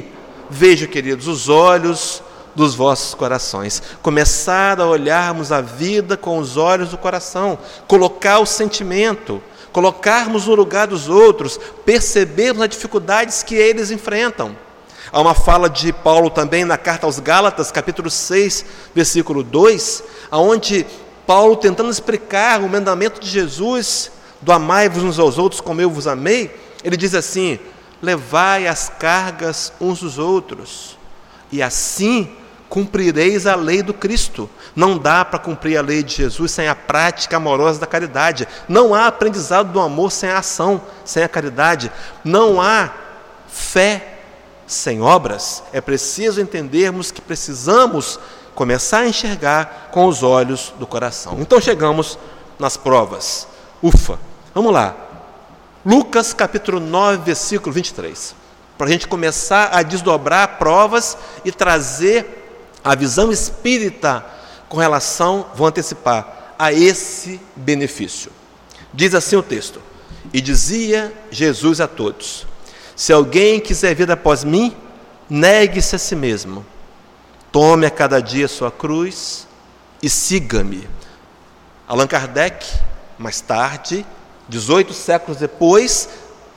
vejo, queridos, os olhos dos vossos corações. Começar a olharmos a vida com os olhos do coração, colocar o sentimento, colocarmos no lugar dos outros, percebermos as dificuldades que eles enfrentam. Há uma fala de Paulo também na carta aos Gálatas, capítulo seis, versículo dois, onde Paulo, tentando explicar o mandamento de Jesus, do amai-vos uns aos outros como eu vos amei, ele diz assim: levai as cargas uns dos outros, e assim cumprireis a lei do Cristo. Não dá para cumprir a lei de Jesus sem a prática amorosa da caridade. Não há aprendizado do amor sem a ação, sem a caridade. Não há fé sem obras. É preciso entendermos que precisamos começar a enxergar com os olhos do coração. Então chegamos nas provas. Ufa! Vamos lá. Lucas capítulo nove, versículo vinte e três. Para a gente começar a desdobrar provas e trazer a visão espírita com relação, vou antecipar, a esse benefício. Diz assim o texto: e dizia Jesus a todos: se alguém quiser vir após mim, negue-se a si mesmo, tome a cada dia sua cruz e siga-me. Allan Kardec, mais tarde, dezoito séculos depois,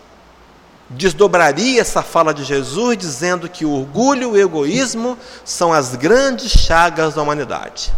desdobraria essa fala de Jesus, dizendo que o orgulho e o egoísmo são as grandes chagas da humanidade.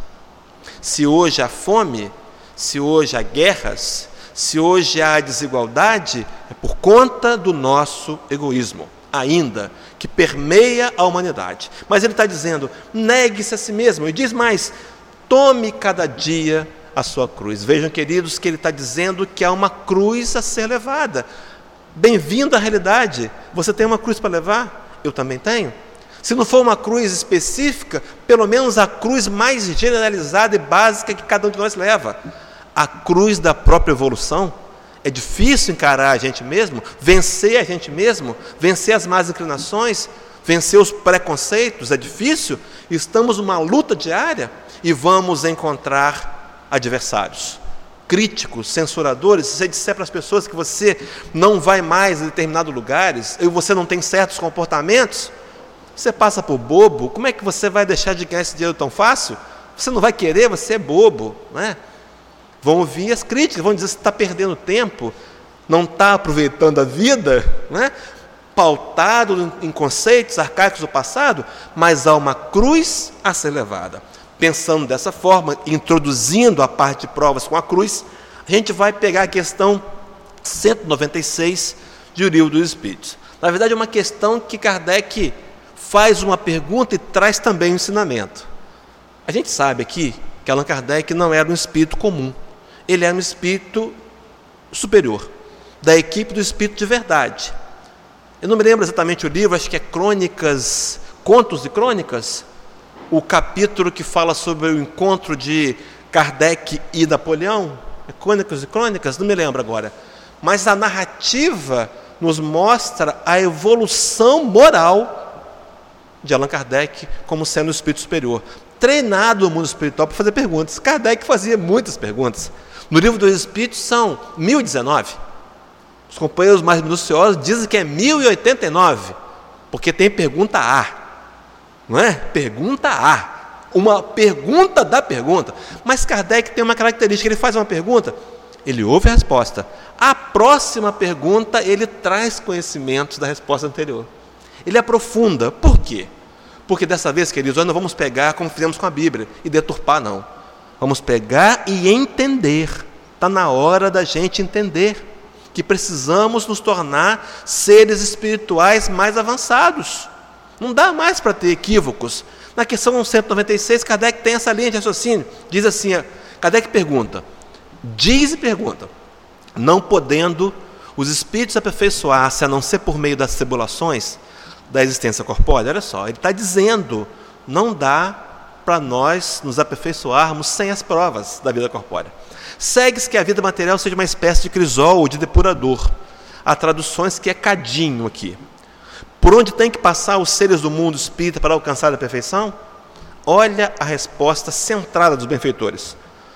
Se hoje há fome, se hoje há guerras, se hoje há desigualdade, é por conta do nosso egoísmo, ainda, que permeia a humanidade. Mas ele está dizendo, negue-se a si mesmo, e diz mais, tome cada dia a sua cruz. Vejam, queridos, que ele está dizendo que há uma cruz a ser levada. Bem-vindo à realidade. Você tem uma cruz para levar? Eu também tenho. Se não for uma cruz específica, pelo menos a cruz mais generalizada e básica que cada um de nós leva. A cruz da própria evolução. É difícil encarar a gente mesmo, vencer a gente mesmo, vencer as más inclinações, vencer os preconceitos. É difícil. Estamos numa luta diária e vamos encontrar adversários. Críticos, censuradores. Se você disser para as pessoas que você não vai mais em determinados lugares, e você não tem certos comportamentos, você passa por bobo. Como é que você vai deixar de ganhar esse dinheiro tão fácil? Você não vai querer, você é bobo, não é? Vão ouvir as críticas, vão dizer que você está perdendo tempo, não está aproveitando a vida, não é? Pautado em conceitos arcaicos do passado, mas há uma cruz a ser levada. Pensando dessa forma, introduzindo a parte de provas com a cruz, a gente vai pegar a questão cento e noventa e seis de O Livro dos Espíritos. Na verdade, é uma questão que Kardec faz uma pergunta e traz também um ensinamento. A gente sabe aqui que Allan Kardec não era um espírito comum. Ele era um espírito superior, da equipe do espírito de verdade. Eu não me lembro exatamente o livro, acho que é Crônicas, Contos e Crônicas, o capítulo que fala sobre o encontro de Kardec e Napoleão, é Crônicas e Crônicas, não me lembro agora. Mas a narrativa nos mostra a evolução moral de Allan Kardec como sendo o espírito superior, treinado no mundo espiritual para fazer perguntas. Kardec fazia muitas perguntas. No Livro dos Espíritos são mil e dezenove. Os companheiros mais minuciosos dizem que é mil e oitenta e nove, porque tem pergunta A. Não é? Pergunta A. Uma pergunta da pergunta. Mas Kardec tem uma característica, ele faz uma pergunta, ele ouve a resposta. A próxima pergunta, ele traz conhecimentos da resposta anterior. Ele aprofunda. Por quê? Porque dessa vez, queridos, nós não vamos pegar como fizemos com a Bíblia e deturpar, não. Vamos pegar e entender. Está na hora da gente entender que precisamos nos tornar seres espirituais mais avançados. Não dá mais para ter equívocos. Na questão cento e noventa e seis, Kardec tem essa linha de raciocínio. Diz assim, Kardec pergunta, diz e pergunta, não podendo os espíritos aperfeiçoar-se a não ser por meio das tribulações da existência corpórea. Olha só, ele está dizendo, não dá para nós nos aperfeiçoarmos sem as provas da vida corpórea. Segue-se que a vida material seja uma espécie de crisol ou de depurador. Há traduções que é cadinho aqui. Por onde tem que passar os seres do mundo espírita para alcançar a perfeição? Olha a resposta centrada dos benfeitores.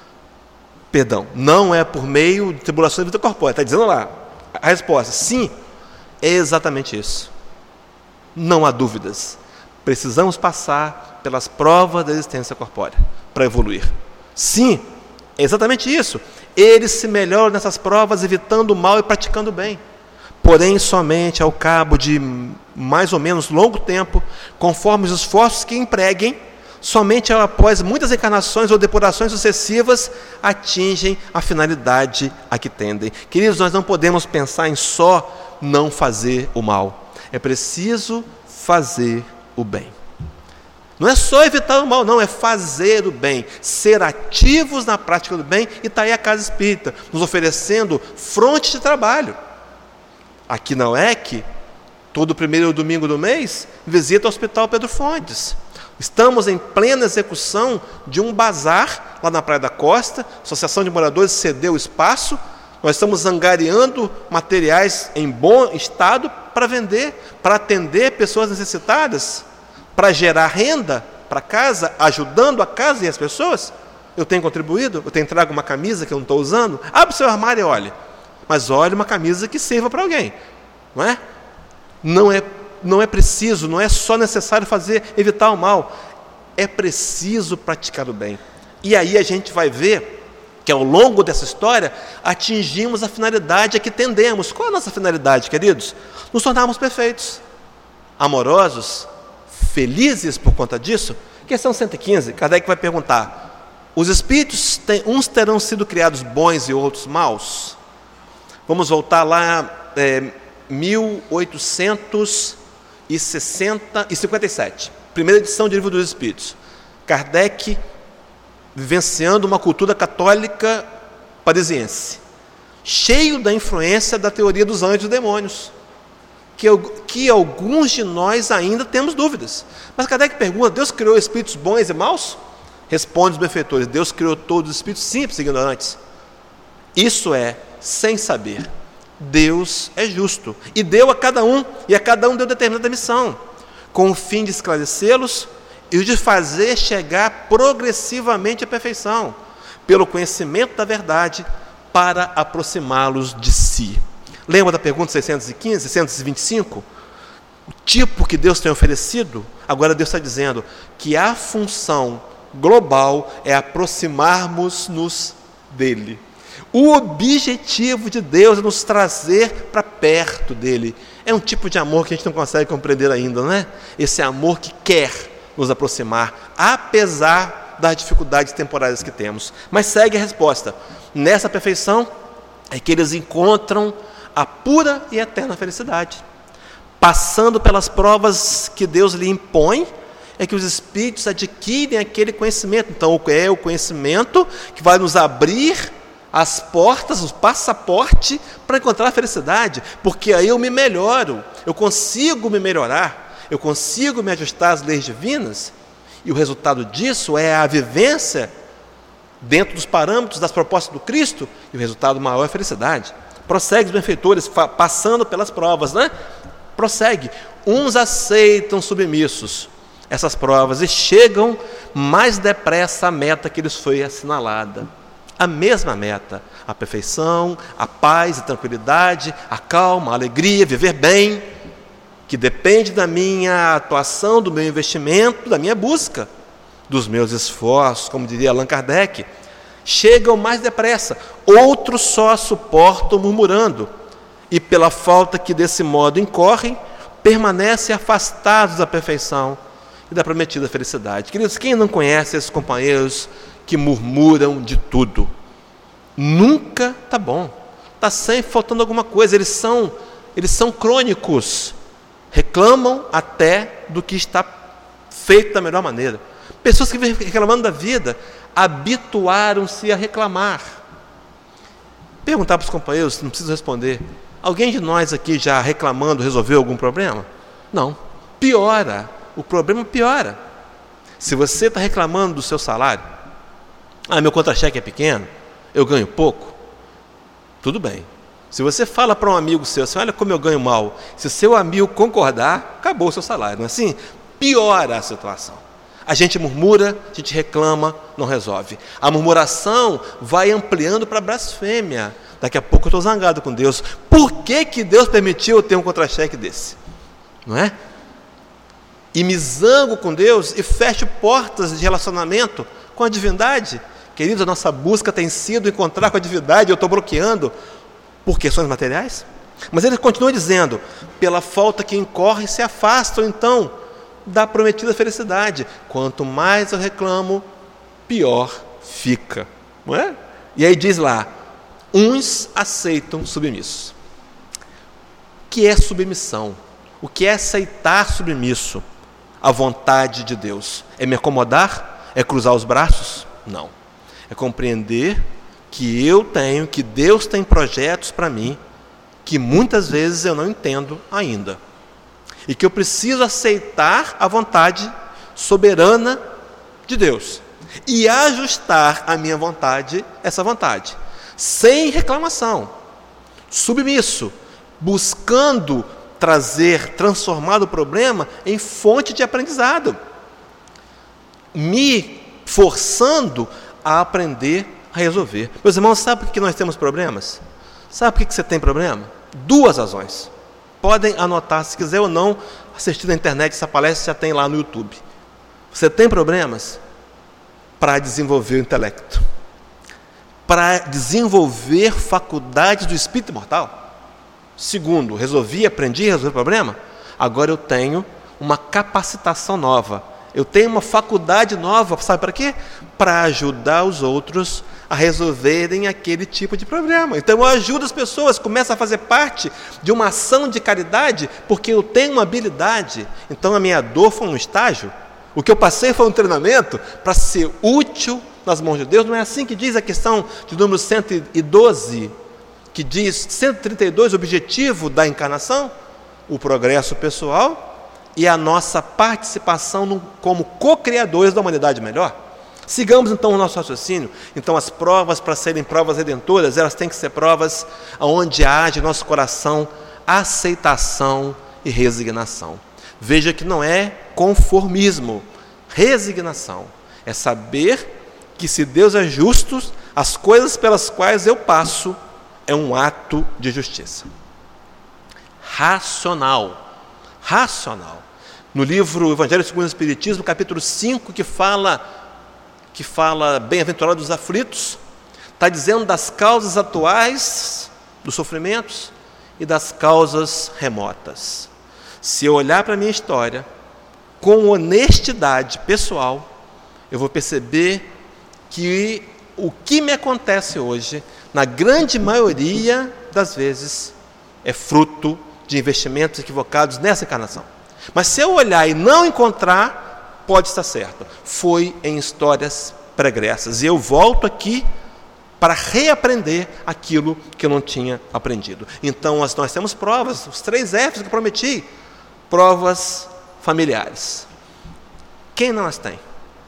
Perdão, não é por meio de tribulações da vida corpórea. Está dizendo lá, a resposta, sim, é exatamente isso. Não há dúvidas. Precisamos passar pelas provas da existência corpórea para evoluir. Sim, é exatamente isso. Eles se melhoram nessas provas evitando o mal e praticando o bem. Porém, somente ao cabo de mais ou menos longo tempo, conforme os esforços que empreguem, somente após muitas encarnações ou depurações sucessivas, atingem a finalidade a que tendem. Queridos, nós não podemos pensar em só não fazer o mal. É preciso fazer o bem. Não é só evitar o mal, não, é fazer o bem, ser ativos na prática do bem, e está aí a Casa Espírita, nos oferecendo fronte de trabalho. Aqui na U E C, todo primeiro domingo do mês, visita o Hospital Pedro Fontes. Estamos em plena execução de um bazar lá na Praia da Costa, a Associação de Moradores cedeu o espaço, nós estamos angariando materiais em bom estado para vender, para atender pessoas necessitadas, para gerar renda para casa, ajudando a casa e as pessoas. Eu tenho contribuído, eu tenho trago uma camisa que eu não estou usando, abre o seu armário e olhe, mas olhe uma camisa que sirva para alguém, não é? Não é, não é preciso, não é só necessário fazer, evitar o mal, é preciso praticar o bem. E aí a gente vai ver que ao longo dessa história atingimos a finalidade a que tendemos. Qual é a nossa finalidade, queridos? Nos tornarmos perfeitos, amorosos, felizes por conta disso. Questão cento e quinze, Kardec vai perguntar: os espíritos, tem, uns terão sido criados bons e outros maus? Vamos voltar lá, é, mil oitocentos e cinquenta e sete, primeira edição de Livro dos Espíritos. Kardec vivenciando uma cultura católica parisiense, cheio da influência da teoria dos anjos e demônios, que, que alguns de nós ainda temos dúvidas. Mas Kardec pergunta: Deus criou espíritos bons e maus? Responde os benfeitores: Deus criou todos os espíritos simples e ignorantes. Isso é, sem saber. Deus é justo e deu a cada um, e a cada um deu determinada missão, com o fim de esclarecê-los e de fazer chegar progressivamente à perfeição, pelo conhecimento da verdade, para aproximá-los de si. Lembra da pergunta seiscentos e quinze, seiscentos e vinte e cinco? O tipo que Deus tem oferecido, agora Deus está dizendo que a função global é aproximarmos-nos dele. O objetivo de Deus é nos trazer para perto dele. É um tipo de amor que a gente não consegue compreender ainda, não é? Esse amor que quer nos aproximar, apesar das dificuldades temporárias que temos. Mas segue a resposta. Nessa perfeição é que eles encontram a pura e eterna felicidade. Passando pelas provas que Deus lhe impõe, é que os espíritos adquirem aquele conhecimento. Então, é o conhecimento que vai nos abrir as portas, o passaporte para encontrar a felicidade, porque aí eu me melhoro, eu consigo me melhorar, eu consigo me ajustar às leis divinas, e o resultado disso é a vivência dentro dos parâmetros das propostas do Cristo, e o resultado maior é a felicidade. Prossegue os benfeitores, passando pelas provas, né? Prossegue. Uns aceitam submissos essas provas e chegam mais depressa à meta que lhes foi assinalada. A mesma meta, a perfeição, a paz e tranquilidade, a calma, a alegria, viver bem, que depende da minha atuação, do meu investimento, da minha busca, dos meus esforços, como diria Allan Kardec. Chegam mais depressa, outros só suportam murmurando, e pela falta que desse modo incorrem, permanecem afastados da perfeição e da prometida felicidade. Queridos, quem não conhece esses companheiros que murmuram de tudo? Nunca está bom, está sempre faltando alguma coisa. Eles são, eles são crônicos, reclamam até do que está feito da melhor maneira. Pessoas que vêm reclamando da vida habituaram-se a reclamar. Perguntar para os companheiros, não preciso responder: alguém de nós aqui já reclamando resolveu algum problema? Não, piora, o problema piora. Se você está reclamando do seu salário, ah, meu contra-cheque é pequeno, eu ganho pouco, tudo bem. Se você fala para um amigo seu assim: olha como eu ganho mal, se o seu amigo concordar, acabou o seu salário, não é assim? Piora a situação. A gente murmura, a gente reclama, não resolve. A murmuração vai ampliando para a blasfêmia. Daqui a pouco eu estou zangado com Deus. Por que que Deus permitiu eu ter um contra-cheque desse? Não é? e me zango com Deus e fecho portas de relacionamento com a divindade. Queridos, a nossa busca tem sido encontrar com a divindade, eu estou bloqueando por questões materiais. Mas ele continua dizendo, pela falta que incorre, se afastam então da prometida felicidade. Quanto mais eu reclamo, pior fica. Não é? E aí diz lá, uns aceitam submissos. O que é submissão? O que é aceitar submisso à vontade de Deus? É me acomodar? É cruzar os braços? Não. É compreender que eu tenho, que Deus tem projetos para mim, que muitas vezes eu não entendo ainda. E que eu preciso aceitar a vontade soberana de Deus. E ajustar a minha vontade, essa vontade. Sem reclamação. Submisso. Buscando trazer, transformar o problema em fonte de aprendizado. Me forçando a aprender a resolver. Meus irmãos, sabe por que nós temos problemas? Sabe por que você tem problema? Duas razões. Podem anotar, se quiser ou não, assistir na internet, essa palestra já tem lá no YouTube. Você tem problemas para desenvolver o intelecto, para desenvolver faculdades do espírito imortal. Segundo, resolvi, aprendi a resolver o problema, agora eu tenho uma capacitação nova. Eu tenho uma faculdade nova, sabe para quê? Para ajudar os outros a resolverem aquele tipo de problema. Então eu ajudo as pessoas, começo a fazer parte de uma ação de caridade, porque eu tenho uma habilidade. Então a minha dor foi um estágio, o que eu passei foi um treinamento para ser útil nas mãos de Deus. Não é assim que diz a questão de número cento e doze, que diz cento e trinta e dois, o objetivo da encarnação? O progresso pessoal e a nossa participação no, como co-criadores da humanidade melhor. Sigamos então o nosso raciocínio. Então as provas, para serem provas redentoras, elas têm que ser provas onde haja em nosso coração aceitação e resignação. Veja que não é conformismo, resignação. É saber que se Deus é justo, as coisas pelas quais eu passo é um ato de justiça. Racional. Racional. No livro Evangelho segundo o Espiritismo, capítulo cinco, que fala, que fala bem-aventurados os aflitos, está dizendo das causas atuais dos sofrimentos e das causas remotas. Se eu olhar para a minha história com honestidade pessoal, eu vou perceber que o que me acontece hoje, na grande maioria das vezes, é fruto de investimentos equivocados nessa encarnação. Mas se eu olhar e não encontrar, pode estar certo. Foi em histórias pregressas. E eu volto aqui para reaprender aquilo que eu não tinha aprendido. Então, nós temos provas, os três F's que eu prometi. Provas familiares. Quem não as tem?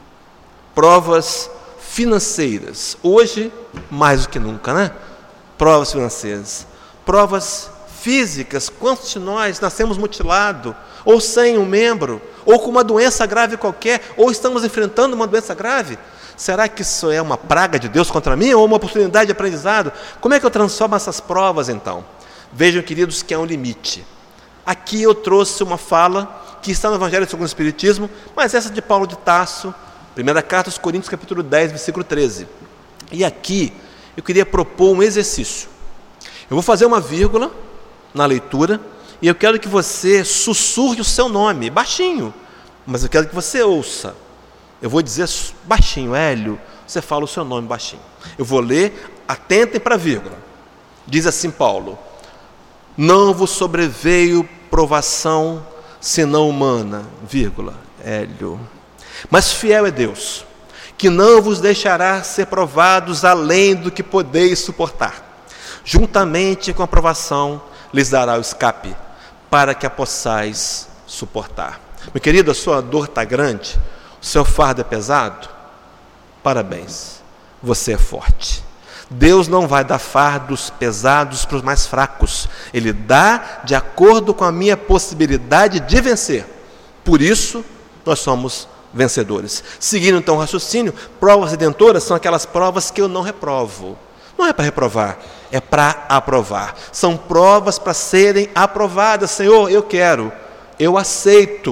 Provas financeiras. Hoje, mais do que nunca, né? Provas financeiras. Provas físicas. Quantos de nós nascemos mutilados, ou sem um membro, ou com uma doença grave qualquer, ou estamos enfrentando uma doença grave? Será que isso é uma praga de Deus contra mim, ou uma oportunidade de aprendizado? Como é que eu transformo essas provas, então? Vejam, queridos, que há um limite. Aqui eu trouxe uma fala que está no Evangelho segundo o Espiritismo, mas essa de Paulo de Tarso, primeira carta aos Coríntios, capítulo dez, versículo treze. E aqui eu queria propor um exercício. Eu vou fazer uma vírgula na leitura, e eu quero que você sussurre o seu nome, baixinho, mas eu quero que você ouça. Eu vou dizer baixinho, Hélio, você fala o seu nome baixinho. Eu vou ler, atentem para a vírgula. Diz assim Paulo: não vos sobreveio provação senão humana, vírgula, Hélio. Mas fiel é Deus, que não vos deixará ser provados além do que podeis suportar. Juntamente com a provação lhes dará o escape, para que a possais suportar. Meu querido, a sua dor está grande, o seu fardo é pesado? Parabéns, você é forte. Deus não vai dar fardos pesados para os mais fracos. Ele dá de acordo com a minha possibilidade de vencer. Por isso, nós somos vencedores. Seguindo então o raciocínio, provas redentoras são aquelas provas que eu não reprovo. Não é para reprovar, é para aprovar. São provas para serem aprovadas. Senhor, eu quero, eu aceito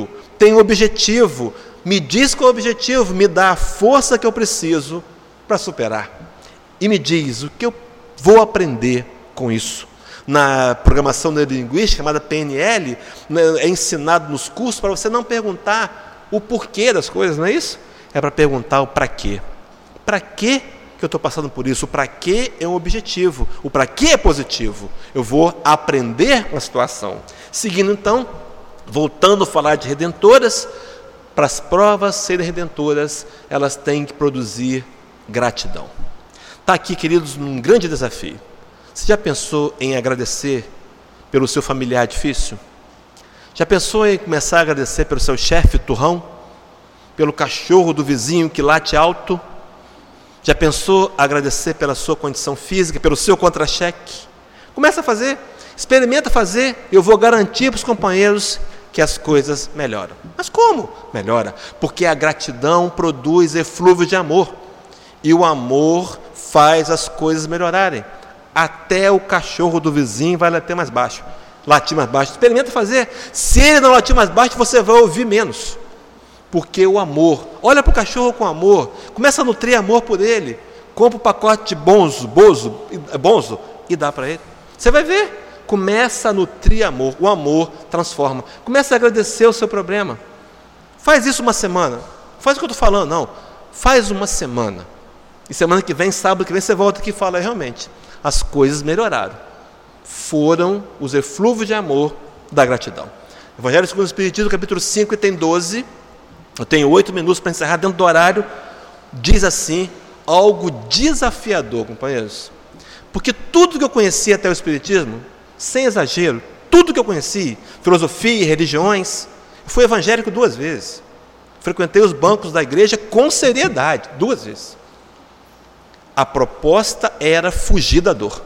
tenho objetivo. Me diz qual é o objetivo, me dá a força que eu preciso para superar. E me diz o que eu vou aprender com isso. Na programação neurolinguística, chamada P N L, é ensinado nos cursos para você não perguntar o porquê das coisas, não é isso? É para perguntar o para quê. Para quê que eu estou passando por isso? O para quê é um objetivo. O para quê é positivo. Eu vou aprender com a situação. Seguindo então, voltando a falar de redentoras, para as provas serem redentoras, elas têm que produzir gratidão. Está aqui, queridos, um grande desafio. Você já pensou em agradecer pelo seu familiar difícil? Já pensou em começar a agradecer pelo seu chefe turrão? Pelo cachorro do vizinho que late alto? Já pensou em agradecer pela sua condição física, pelo seu contra-cheque? Começa a fazer, experimenta fazer, eu vou garantir para os companheiros que as coisas melhoram. Mas como? Melhora. Porque a gratidão produz eflúvio de amor. E o amor faz as coisas melhorarem. Até o cachorro do vizinho vai latir mais baixo. Latir mais baixo. Experimenta fazer. Se ele não latir mais baixo, você vai ouvir menos. Porque o amor. Olha para o cachorro com amor. Começa a nutrir amor por ele. Compra um pacote de bonzo, bozo, bonzo e dá para ele. Você vai ver. Começa a nutrir amor. O amor transforma. Começa a agradecer o seu problema. Faz isso uma semana. Faz o que eu estou falando, não. Faz uma semana. E semana que vem, sábado que vem, você volta aqui e fala, realmente, as coisas melhoraram. Foram os eflúvios de amor da gratidão. Evangelho segundo o Espiritismo, capítulo cinco, item doze. Eu tenho oito minutos para encerrar dentro do horário. Diz assim, algo desafiador, companheiros. Porque tudo que eu conheci até o Espiritismo, sem exagero, tudo que eu conheci, filosofia e religiões, eu fui evangélico duas vezes. Frequentei os bancos da igreja com seriedade, duas vezes. A proposta era fugir da dor,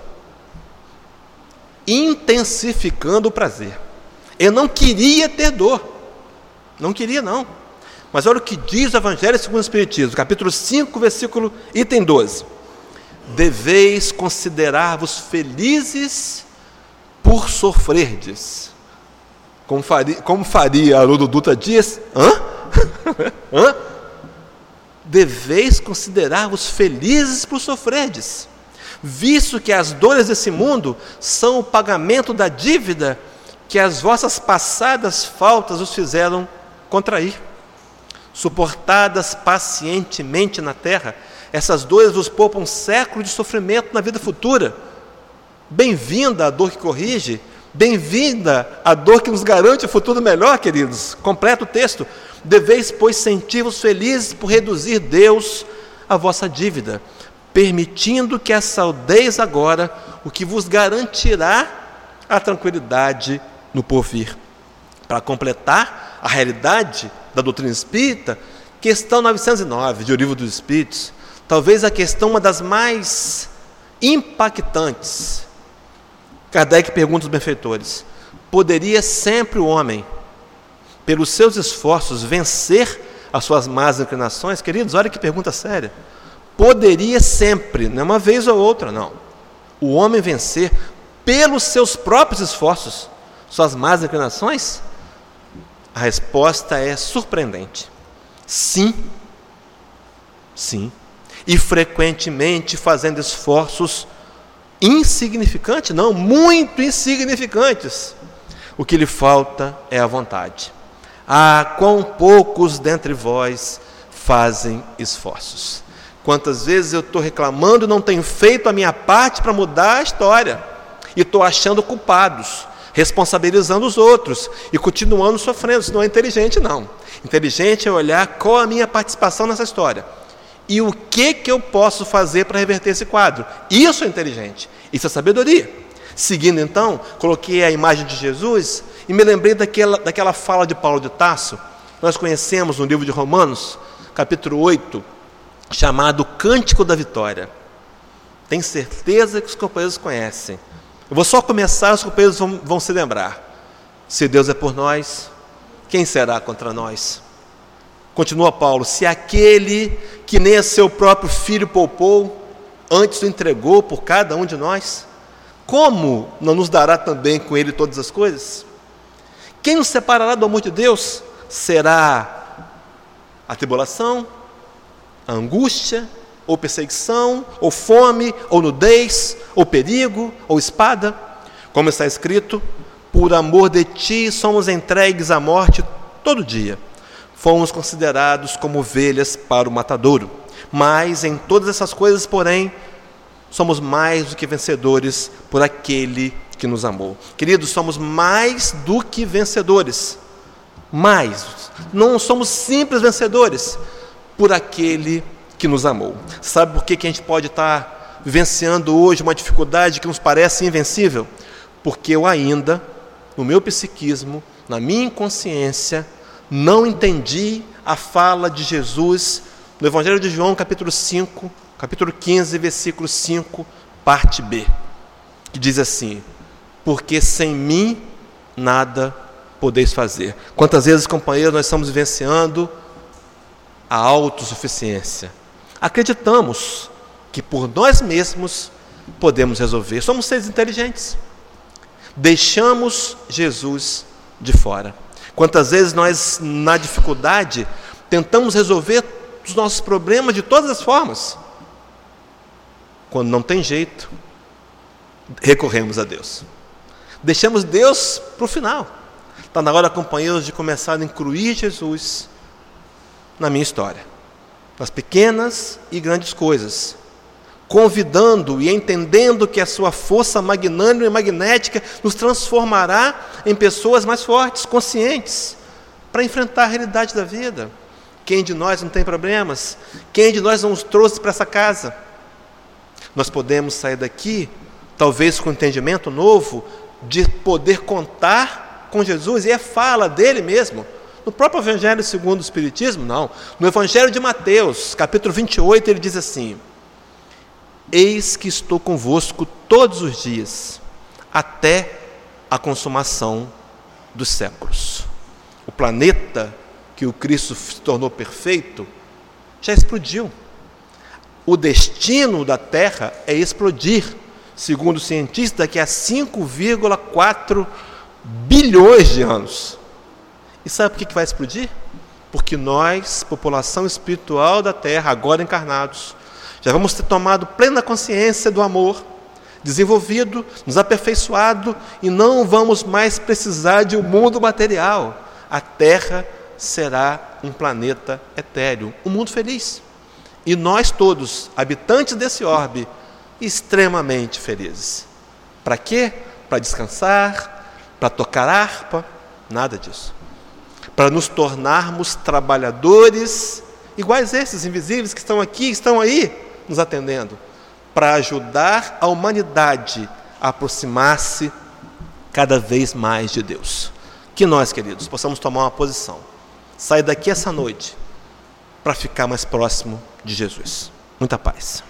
intensificando o prazer. Eu não queria ter dor, não queria não. Mas olha o que diz o Evangelho segundo o Espiritismo, capítulo cinco, versículo, item doze. Deveis considerar-vos felizes por sofrerdes. Como faria, como faria Haroldo Dutra Dias? Hã? Hã? Deveis considerar-vos felizes por sofrerdes, visto que as dores desse mundo são o pagamento da dívida que as vossas passadas faltas os fizeram contrair. Suportadas pacientemente na terra, essas dores vos poupam um século de sofrimento na vida futura. Bem-vinda a dor que corrige, bem-vinda a dor que nos garante o futuro melhor, queridos. Completa o texto. Deveis, pois, sentir-vos felizes por reduzir Deus a vossa dívida, permitindo que saudeis agora o que vos garantirá a tranquilidade no porvir. Para completar a realidade da doutrina espírita, questão novecentos e nove de O Livro dos Espíritos, talvez a questão uma das mais impactantes. Kardec pergunta aos benfeitores: poderia sempre o homem, pelos seus esforços, vencer as suas más inclinações? Queridos, olha que pergunta séria. Poderia sempre, não é uma vez ou outra, não. O homem vencer, pelos seus próprios esforços, suas más inclinações? A resposta é surpreendente. Sim. Sim. E frequentemente fazendo esforços insignificantes, não, muito insignificantes. O que lhe falta é a vontade. Ah, quão poucos dentre vós fazem esforços. Quantas vezes eu estou reclamando e não tenho feito a minha parte para mudar a história. E estou achando culpados, responsabilizando os outros e continuando sofrendo. Isso não é inteligente, não. Inteligente é olhar qual a minha participação nessa história. E o que, que eu posso fazer para reverter esse quadro? Isso é inteligente. Isso é sabedoria. Seguindo então, coloquei a imagem de Jesus e me lembrei daquela, daquela fala de Paulo de Tarso. Nós conhecemos no livro de Romanos, capítulo oito, chamado Cântico da Vitória. Tenho certeza que os companheiros conhecem. Eu vou só começar, os companheiros vão, vão se lembrar. Se Deus é por nós, quem será contra nós? Continua Paulo: se aquele que nem a seu próprio filho poupou, antes o entregou por cada um de nós, como não nos dará também com ele todas as coisas? Quem nos separará do amor de Deus? será a tribulação, a angústia, ou perseguição, ou fome, ou nudez, ou perigo, ou espada. Como está escrito, por amor de ti somos entregues à morte todo dia. Fomos considerados como ovelhas para o matadouro. Mas em todas essas coisas, porém, somos mais do que vencedores por aquele que nos amou. Queridos, somos mais do que vencedores. Mais. Não somos simples vencedores por aquele que nos amou. Sabe por que que a gente pode estar vivenciando hoje uma dificuldade que nos parece invencível? Porque eu ainda, no meu psiquismo, na minha inconsciência, não entendi a fala de Jesus no Evangelho de João, capítulo cinco, capítulo quinze, versículo cinco, parte B, que diz assim: porque sem mim nada podeis fazer. Quantas vezes, companheiros, nós estamos vivenciando a autossuficiência. Acreditamos que por nós mesmos podemos resolver. Somos seres inteligentes. Deixamos Jesus de fora. Quantas vezes nós, na dificuldade, tentamos resolver os nossos problemas de todas as formas. Quando não tem jeito, recorremos a Deus. Deixamos Deus para o final. Está na hora, companheiros, de começar a incluir Jesus na minha história, nas pequenas e grandes coisas, convidando e entendendo que a sua força magnânima e magnética nos transformará em pessoas mais fortes, conscientes, para enfrentar a realidade da vida. Quem de nós não tem problemas? Quem de nós não nos trouxe para essa casa? Nós podemos sair daqui, talvez com um entendimento novo, de poder contar com Jesus, e é fala dele mesmo. No próprio Evangelho segundo o Espiritismo, não. No Evangelho de Mateus, capítulo vinte e oito, ele diz assim: eis que estou convosco todos os dias, até a consumação dos séculos. O planeta que o Cristo se tornou perfeito já explodiu. O destino da Terra é explodir, segundo o cientista, daqui a cinco vírgula quatro bilhões de anos. E sabe por que vai explodir? Porque nós, população espiritual da Terra, agora encarnados, já vamos ter tomado plena consciência do amor, desenvolvido, nos aperfeiçoado, e não vamos mais precisar de um mundo material. A Terra será um planeta etéreo, um mundo feliz. E nós todos, habitantes desse orbe, extremamente felizes. Para quê? Para descansar, para tocar harpa, nada disso. Para nos tornarmos trabalhadores iguais a esses invisíveis que estão aqui, estão aí, nos atendendo, para ajudar a humanidade a aproximar-se cada vez mais de Deus. Que nós, queridos, possamos tomar uma posição, sair daqui essa noite para ficar mais próximo de Jesus. Muita paz.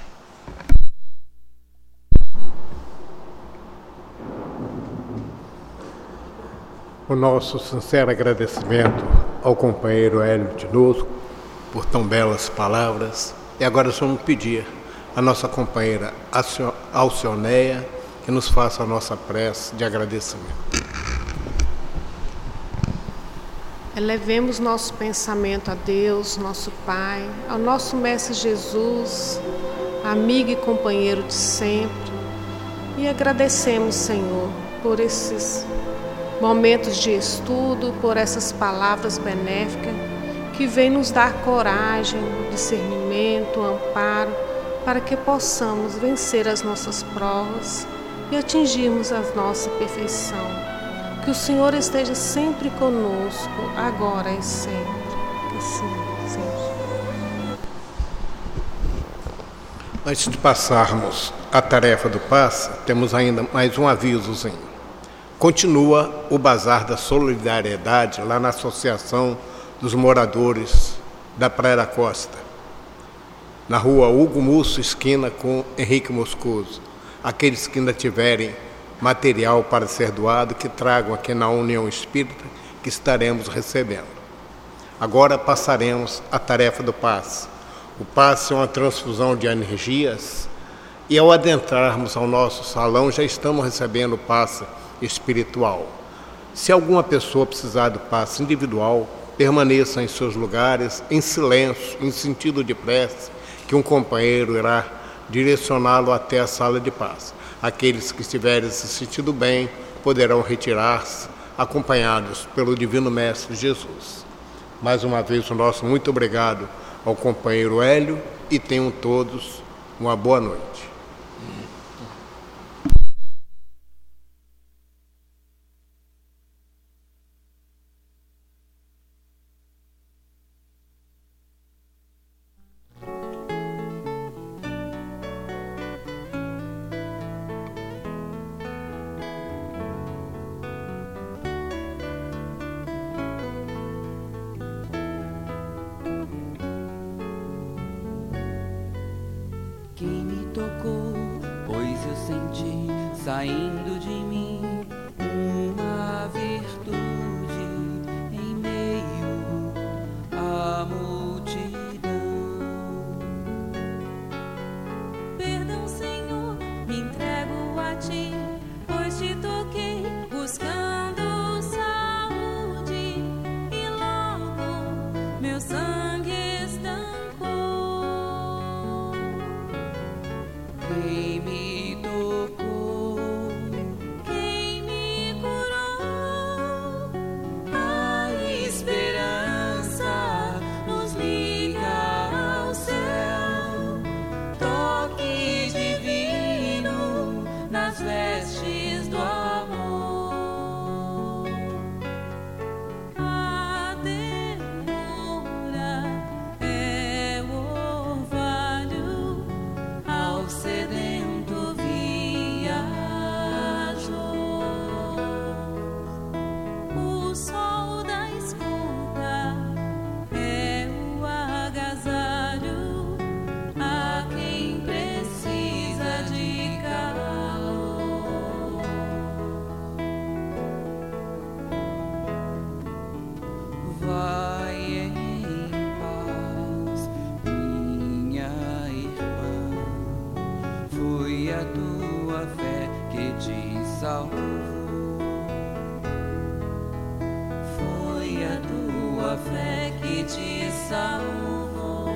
O nosso sincero agradecimento ao companheiro Hélio Tinoco por tão belas palavras. E agora vamos pedir à nossa companheira Alcioneia que nos faça a nossa prece de agradecimento. Elevemos nosso pensamento a Deus, nosso Pai, ao nosso Mestre Jesus, amigo e companheiro de sempre, e agradecemos, Senhor, por esses momentos de estudo, por essas palavras benéficas que vêm nos dar coragem, discernimento, amparo, para que possamos vencer as nossas provas e atingirmos a nossa perfeição. Que o Senhor esteja sempre conosco, agora e sempre. Que sim, sempre. Antes de passarmos à tarefa do passe, temos ainda mais um avisozinho. Continua o Bazar da Solidariedade lá na Associação dos Moradores da Praia da Costa, na rua Hugo Musso, esquina com Henrique Moscoso. Aqueles que ainda tiverem material para ser doado, que tragam aqui na União Espírita, que estaremos recebendo. Agora passaremos à tarefa do passe. O passe é uma transfusão de energias, e ao adentrarmos ao nosso salão já estamos recebendo o passe espiritual. Se alguma pessoa precisar do passe individual, permaneçam em seus lugares, em silêncio, em sentido de prece, que um companheiro irá direcioná-lo até a sala de paz. Aqueles que estiverem se sentindo bem poderão retirar-se, acompanhados pelo Divino Mestre Jesus. Mais uma vez, o nosso muito obrigado ao companheiro Hélio e tenham todos uma boa noite. Quem me tocou, pois eu senti saindo de mim uma virtude em meio à multidão. Perdão, Senhor, me entrego a ti, pois te toquei buscando saúde e logo meu sangue estancou. Quem me tocou, Quem me curou, a esperança nos liga ao céu. Toque divino nas vestes do amor. a ternura é o orvalho Ao sedento viajou. O sol da escuta é o agasalho a quem precisa de calor. Vai em paz, minha irmã. Foi a tua fé que te salvou. Foi a tua fé que te salvou.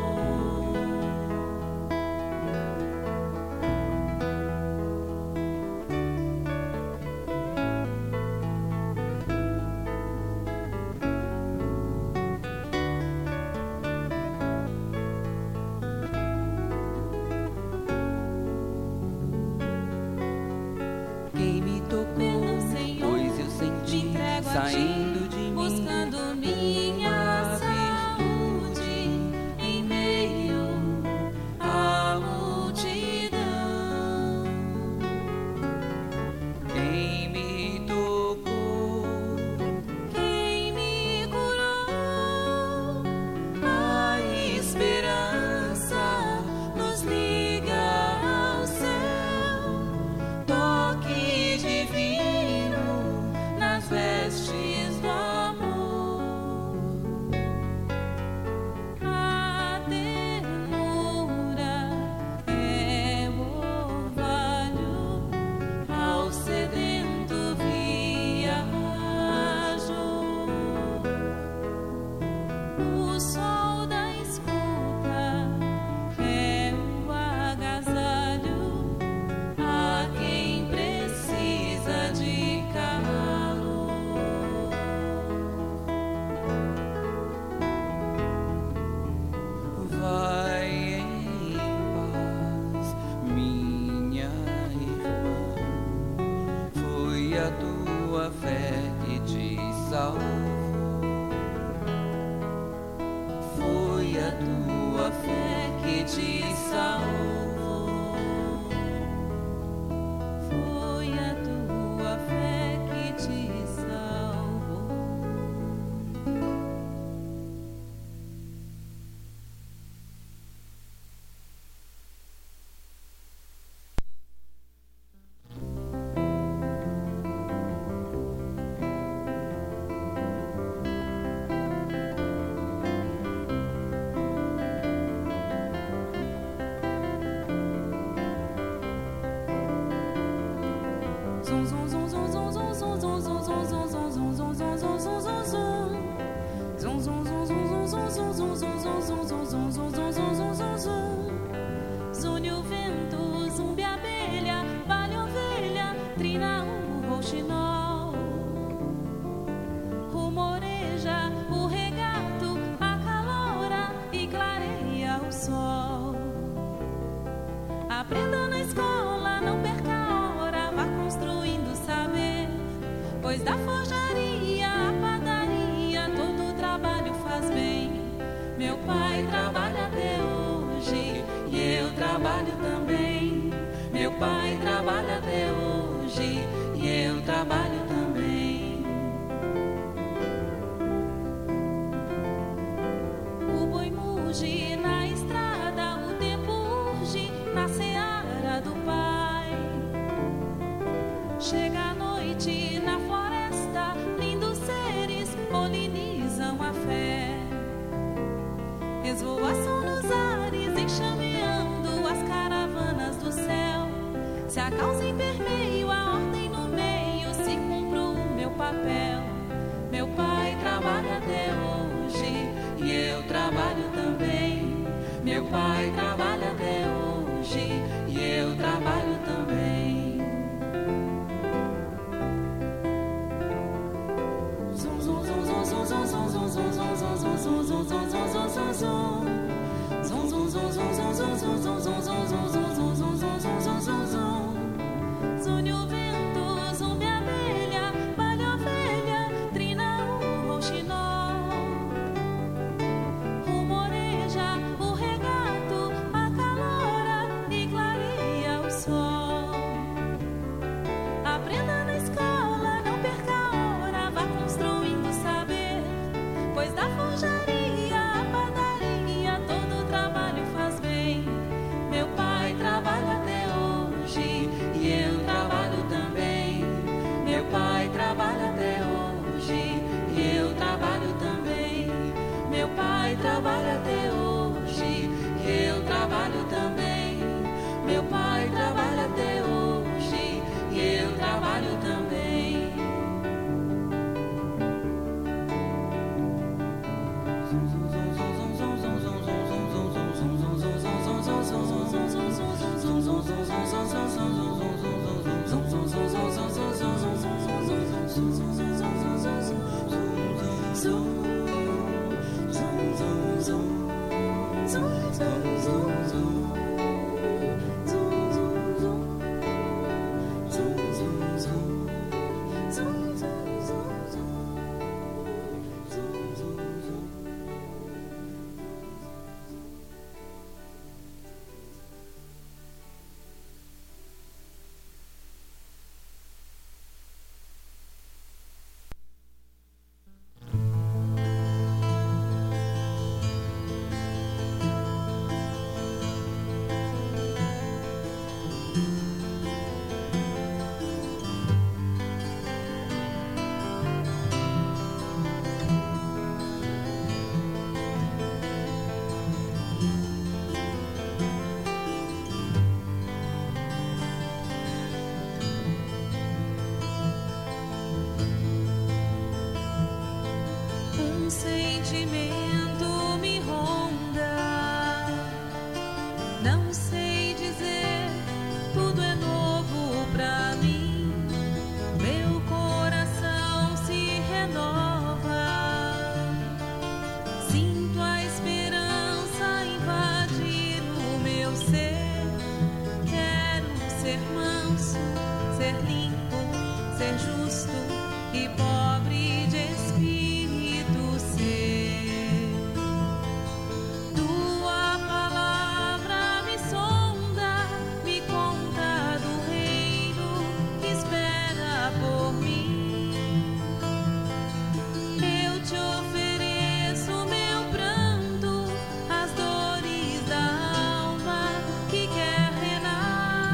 Quem me tocou, Perdão, Senhor, pois eu senti me entrego a ti, saindo de mim buscando minha saúde em meio à multidão. Quem me tocou, Quem me curou, a esperança nos liga ao céu. toque divino Nas vestes do amor, a ternura é o orvalho ao sedento viajou. O sol da escuta é o agasalho a quem precisa de calor. Vai em paz, minha irmã. Foi a tua fé que te salvou. Foi a tua fé que te salvou. Foi a tua fé que te salvou. Zum zum zum zum zum zum zum zum zum zum zum zum zum zum zum zum zum Zune o vento, zumbi a abelha, vale ovelha, trina o rouxinol. Rumoreja o regato, acalora e clareia o sol. Aprenda na escola, não perca a hora, vá construindo saber, pois da forjaria à padaria todo o trabalho faz bem. Meu pai trabalha até hoje e eu trabalho também. Meu pai trabalha até hoje e eu trabalho também. O boi muge na estrada, o tempo urge na seara do pai. Chega a noite na floresta, lindos seres polinizam a fé. Esvoaçam nos ares, enxameando as caravanas do céu. Se a causa em vermelho, a ordem no meio, se cumpro o meu papel. Meu pai trabalha até hoje e eu trabalho também. Meu pai trabalha até hoje e eu trabalho também. Zum zum zum zum zum zum zum zum zum zum zum zum zum zum zum zum. Zum zum zum zum zum zum zum zum zum zum zum zum zum zum zum. Zune o vento, zumbi a abelha, vale ovelha, trina o rouxinol. Rumoreja o regato, acalora e clareia o sol. Aprenda na escola, não perca a hora, vá construindo saber, pois da forjaria à padaria todo o trabalho faz bem. Meu pai trabalha até hoje e eu trabalho também. Meu pai trabalha até hoje e eu trabalho também. Meu pai trabalha até hoje e eu trabalho também. Meu pai trabalha até hoje e eu trabalho também. Sentimento me ronda, não sei dizer, tudo é novo pra mim. Meu coração se renova, sinto a esperança invadir o meu ser. Quero ser manso, ser limpo, ser justo e pobre de espírito. Tua palavra me sonda, me conta do reino que espera por mim. Eu te ofereço meu pranto, as dores da alma que quer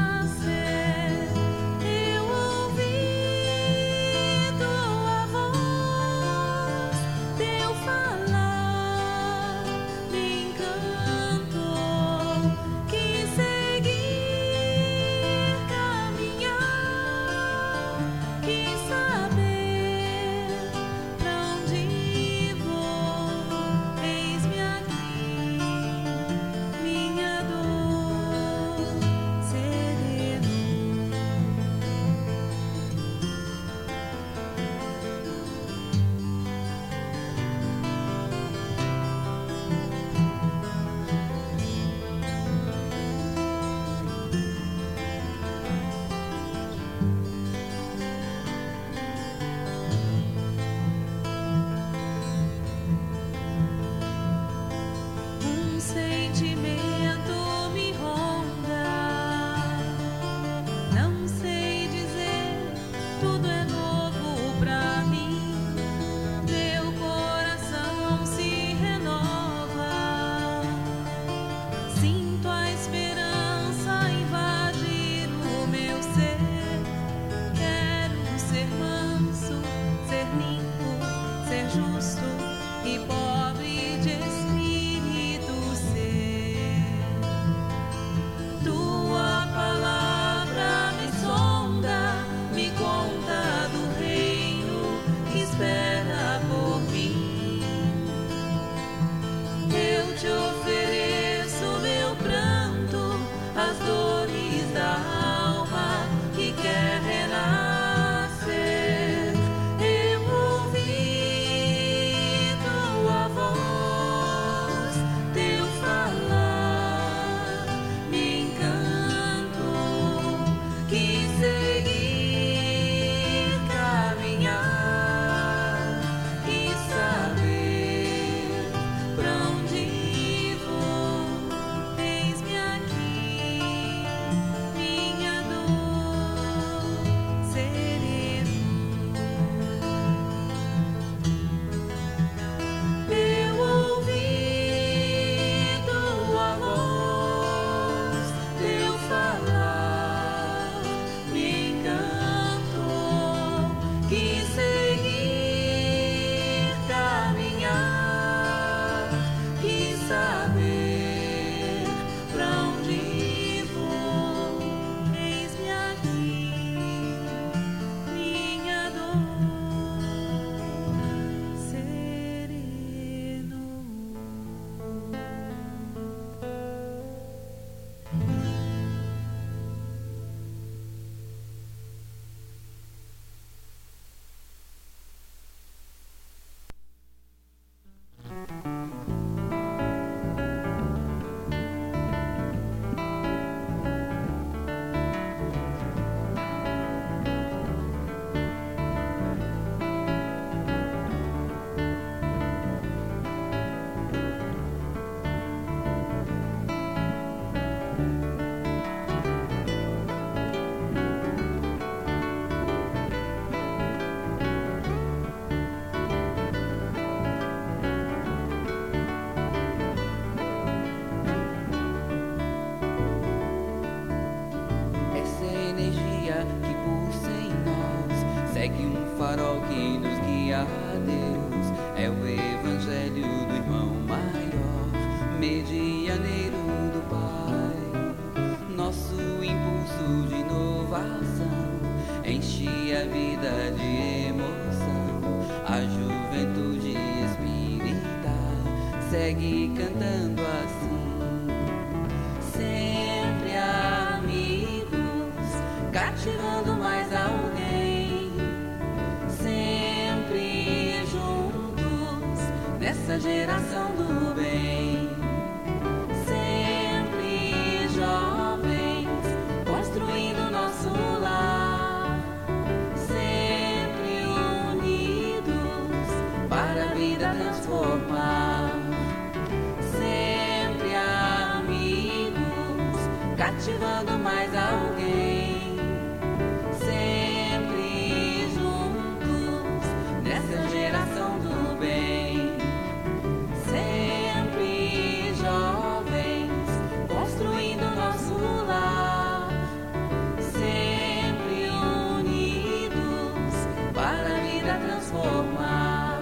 renascer. Eu ouvi tua voz. segue um farol que nos guia a Deus. É o evangelho do irmão maior, medianeiro do Pai. Nosso impulso de inovação enche a vida de emoção. A juventude espírita segue cantando assim. Sempre amigos, cativando mais alguém. Sempre juntos, nessa geração do bem. Sempre jovens, construindo nosso lar. Sempre unidos, para a vida transformar. Sempre amigos, cativando mais alguém. Sempre juntos, nessa geração do bem. Sempre jovens, construindo nosso lar. Sempre unidos, para a vida transformar.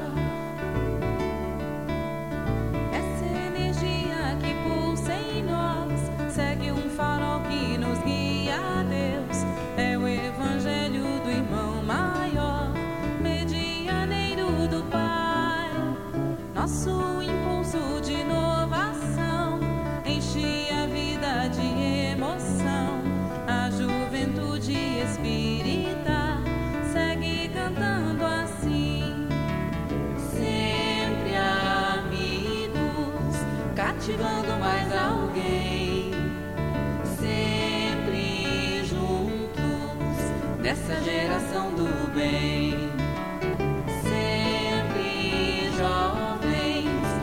Essa energia que pulsa em nós segue um farol que nos guia a Deus. É o evangelho do irmão maior, medianeiro do Pai. Nosso impulso de inovação enche a vida de emoção. A juventude espírita segue cantando assim. Sempre amigos, cativando mais alguém. Sempre juntos, nessa geração do bem. Sempre jovens,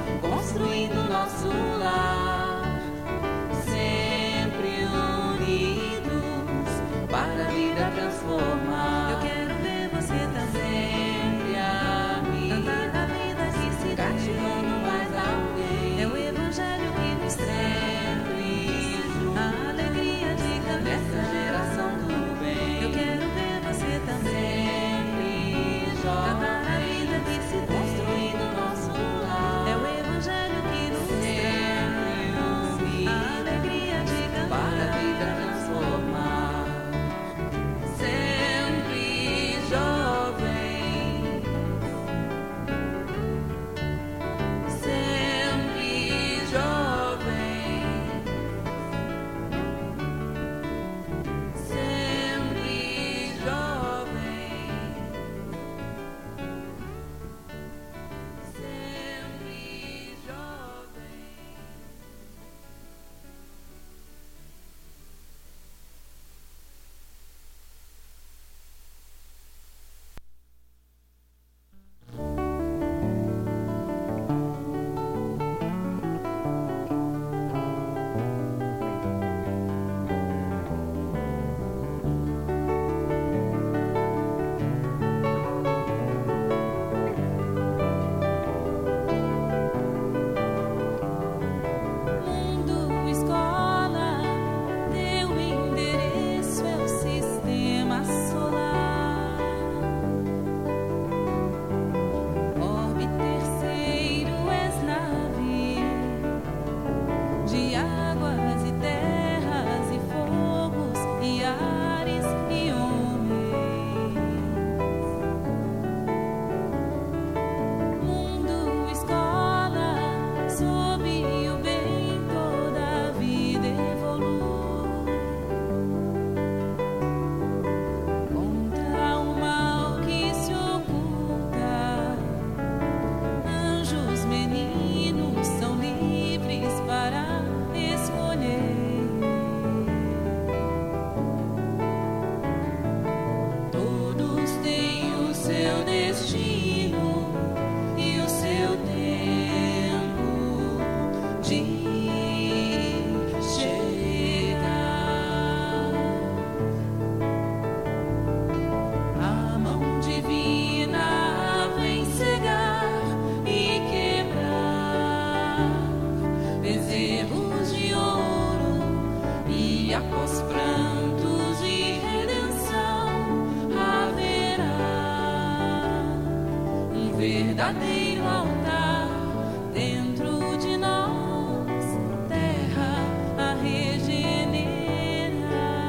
verdadeiro altar dentro de nós, terra a regenerar.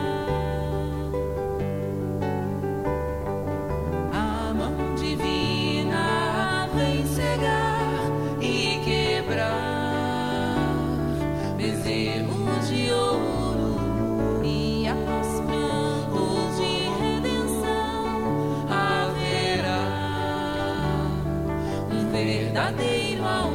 A mão divina vem cegar e quebrar bezerros de ouro e após prantos de redenção haverá um verdadeiro altar